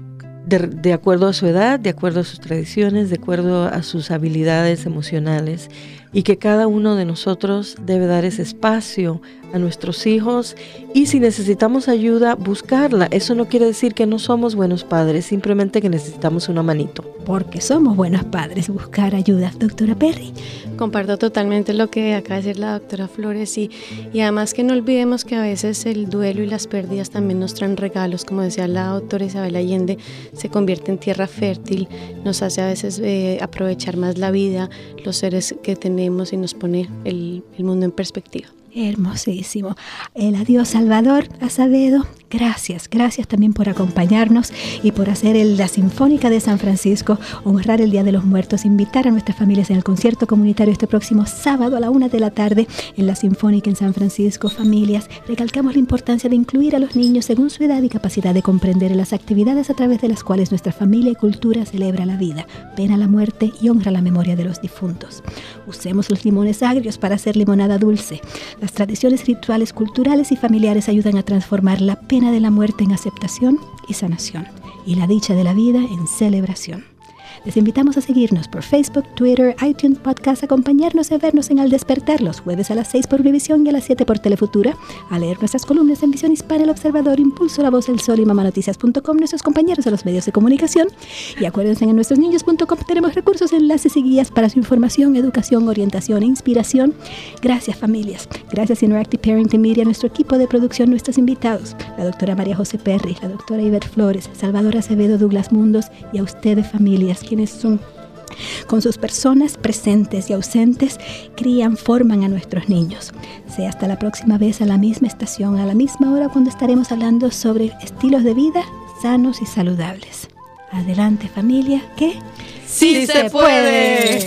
De, de acuerdo a su edad, de acuerdo a sus tradiciones, de acuerdo a sus habilidades emocionales, y que cada uno de nosotros debe dar ese espacio a nuestros hijos, y si necesitamos ayuda, buscarla. Eso no quiere decir que no somos buenos padres, simplemente que necesitamos una manito. Porque somos buenos padres, buscar ayuda. Doctora Perry. Comparto totalmente lo que acaba de decir la doctora Flores, y, y además que no olvidemos que a veces el duelo y las pérdidas también nos traen regalos, como decía la doctora Isabel Allende, se convierte en tierra fértil, nos hace a veces eh, aprovechar más la vida, los seres que tenemos, y nos pone el, el mundo en perspectiva. Hermosísimo. El adiós Salvador Azevedo, gracias, gracias también por acompañarnos y por hacer el, la Sinfónica de San Francisco, honrar el Día de los Muertos, invitar a nuestras familias en el concierto comunitario este próximo sábado a la una de la tarde en la Sinfónica en San Francisco. Familias, recalcamos la importancia de incluir a los niños según su edad y capacidad de comprender las actividades a través de las cuales nuestra familia y cultura celebra la vida, pena la muerte y honra la memoria de los difuntos. Usemos los limones agrios para hacer limonada dulce. Las tradiciones rituales, culturales y familiares ayudan a transformar la pena de la muerte en aceptación y sanación, y la dicha de la vida en celebración. Les invitamos a seguirnos por Facebook, Twitter, iTunes, Podcast, acompañarnos y a vernos en Al Despertar los jueves a las seis por Univisión y a las siete por Telefutura, a leer nuestras columnas en Visión Hispana, El Observador, Impulso, La Voz del Sol y mamanoticias punto com, nuestros compañeros de los medios de comunicación. Y acuérdense, en nuestros niños punto com tenemos recursos, enlaces y guías para su información, educación, orientación e inspiración. Gracias, familias. Gracias Interactive Parenting Media, nuestro equipo de producción, nuestros invitados, la doctora María José Perry, la doctora Ivette Flores, Salvador Azevedo, Douglas Mundos, y a ustedes, familias, quienes son, con sus personas presentes y ausentes, crían, forman a nuestros niños. Sea hasta la próxima vez a la misma estación, a la misma hora, cuando estaremos hablando sobre estilos de vida sanos y saludables. Adelante, familia, que ¡sí se puede!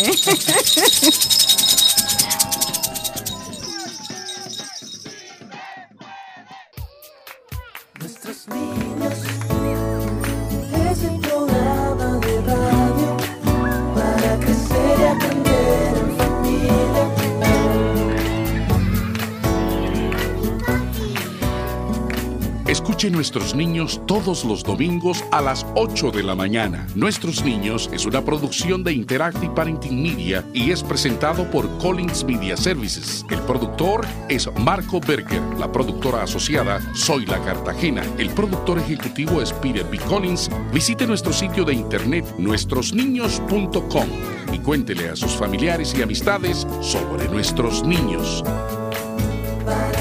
Nuestros niños, es el programa de radio para crecer y aprender en familia. Escuche Nuestros Niños todos los domingos a las ocho de la mañana. Nuestros Niños es una producción de Interactive Parenting Media y es presentado por Collins Media Services. El productor es Marco Berger. La productora asociada, Zoila Cartagena. El productor ejecutivo es Peter B. Collins. Visite nuestro sitio de internet nuestros niños punto com y cuéntele a sus familiares y amistades sobre nuestros niños. Para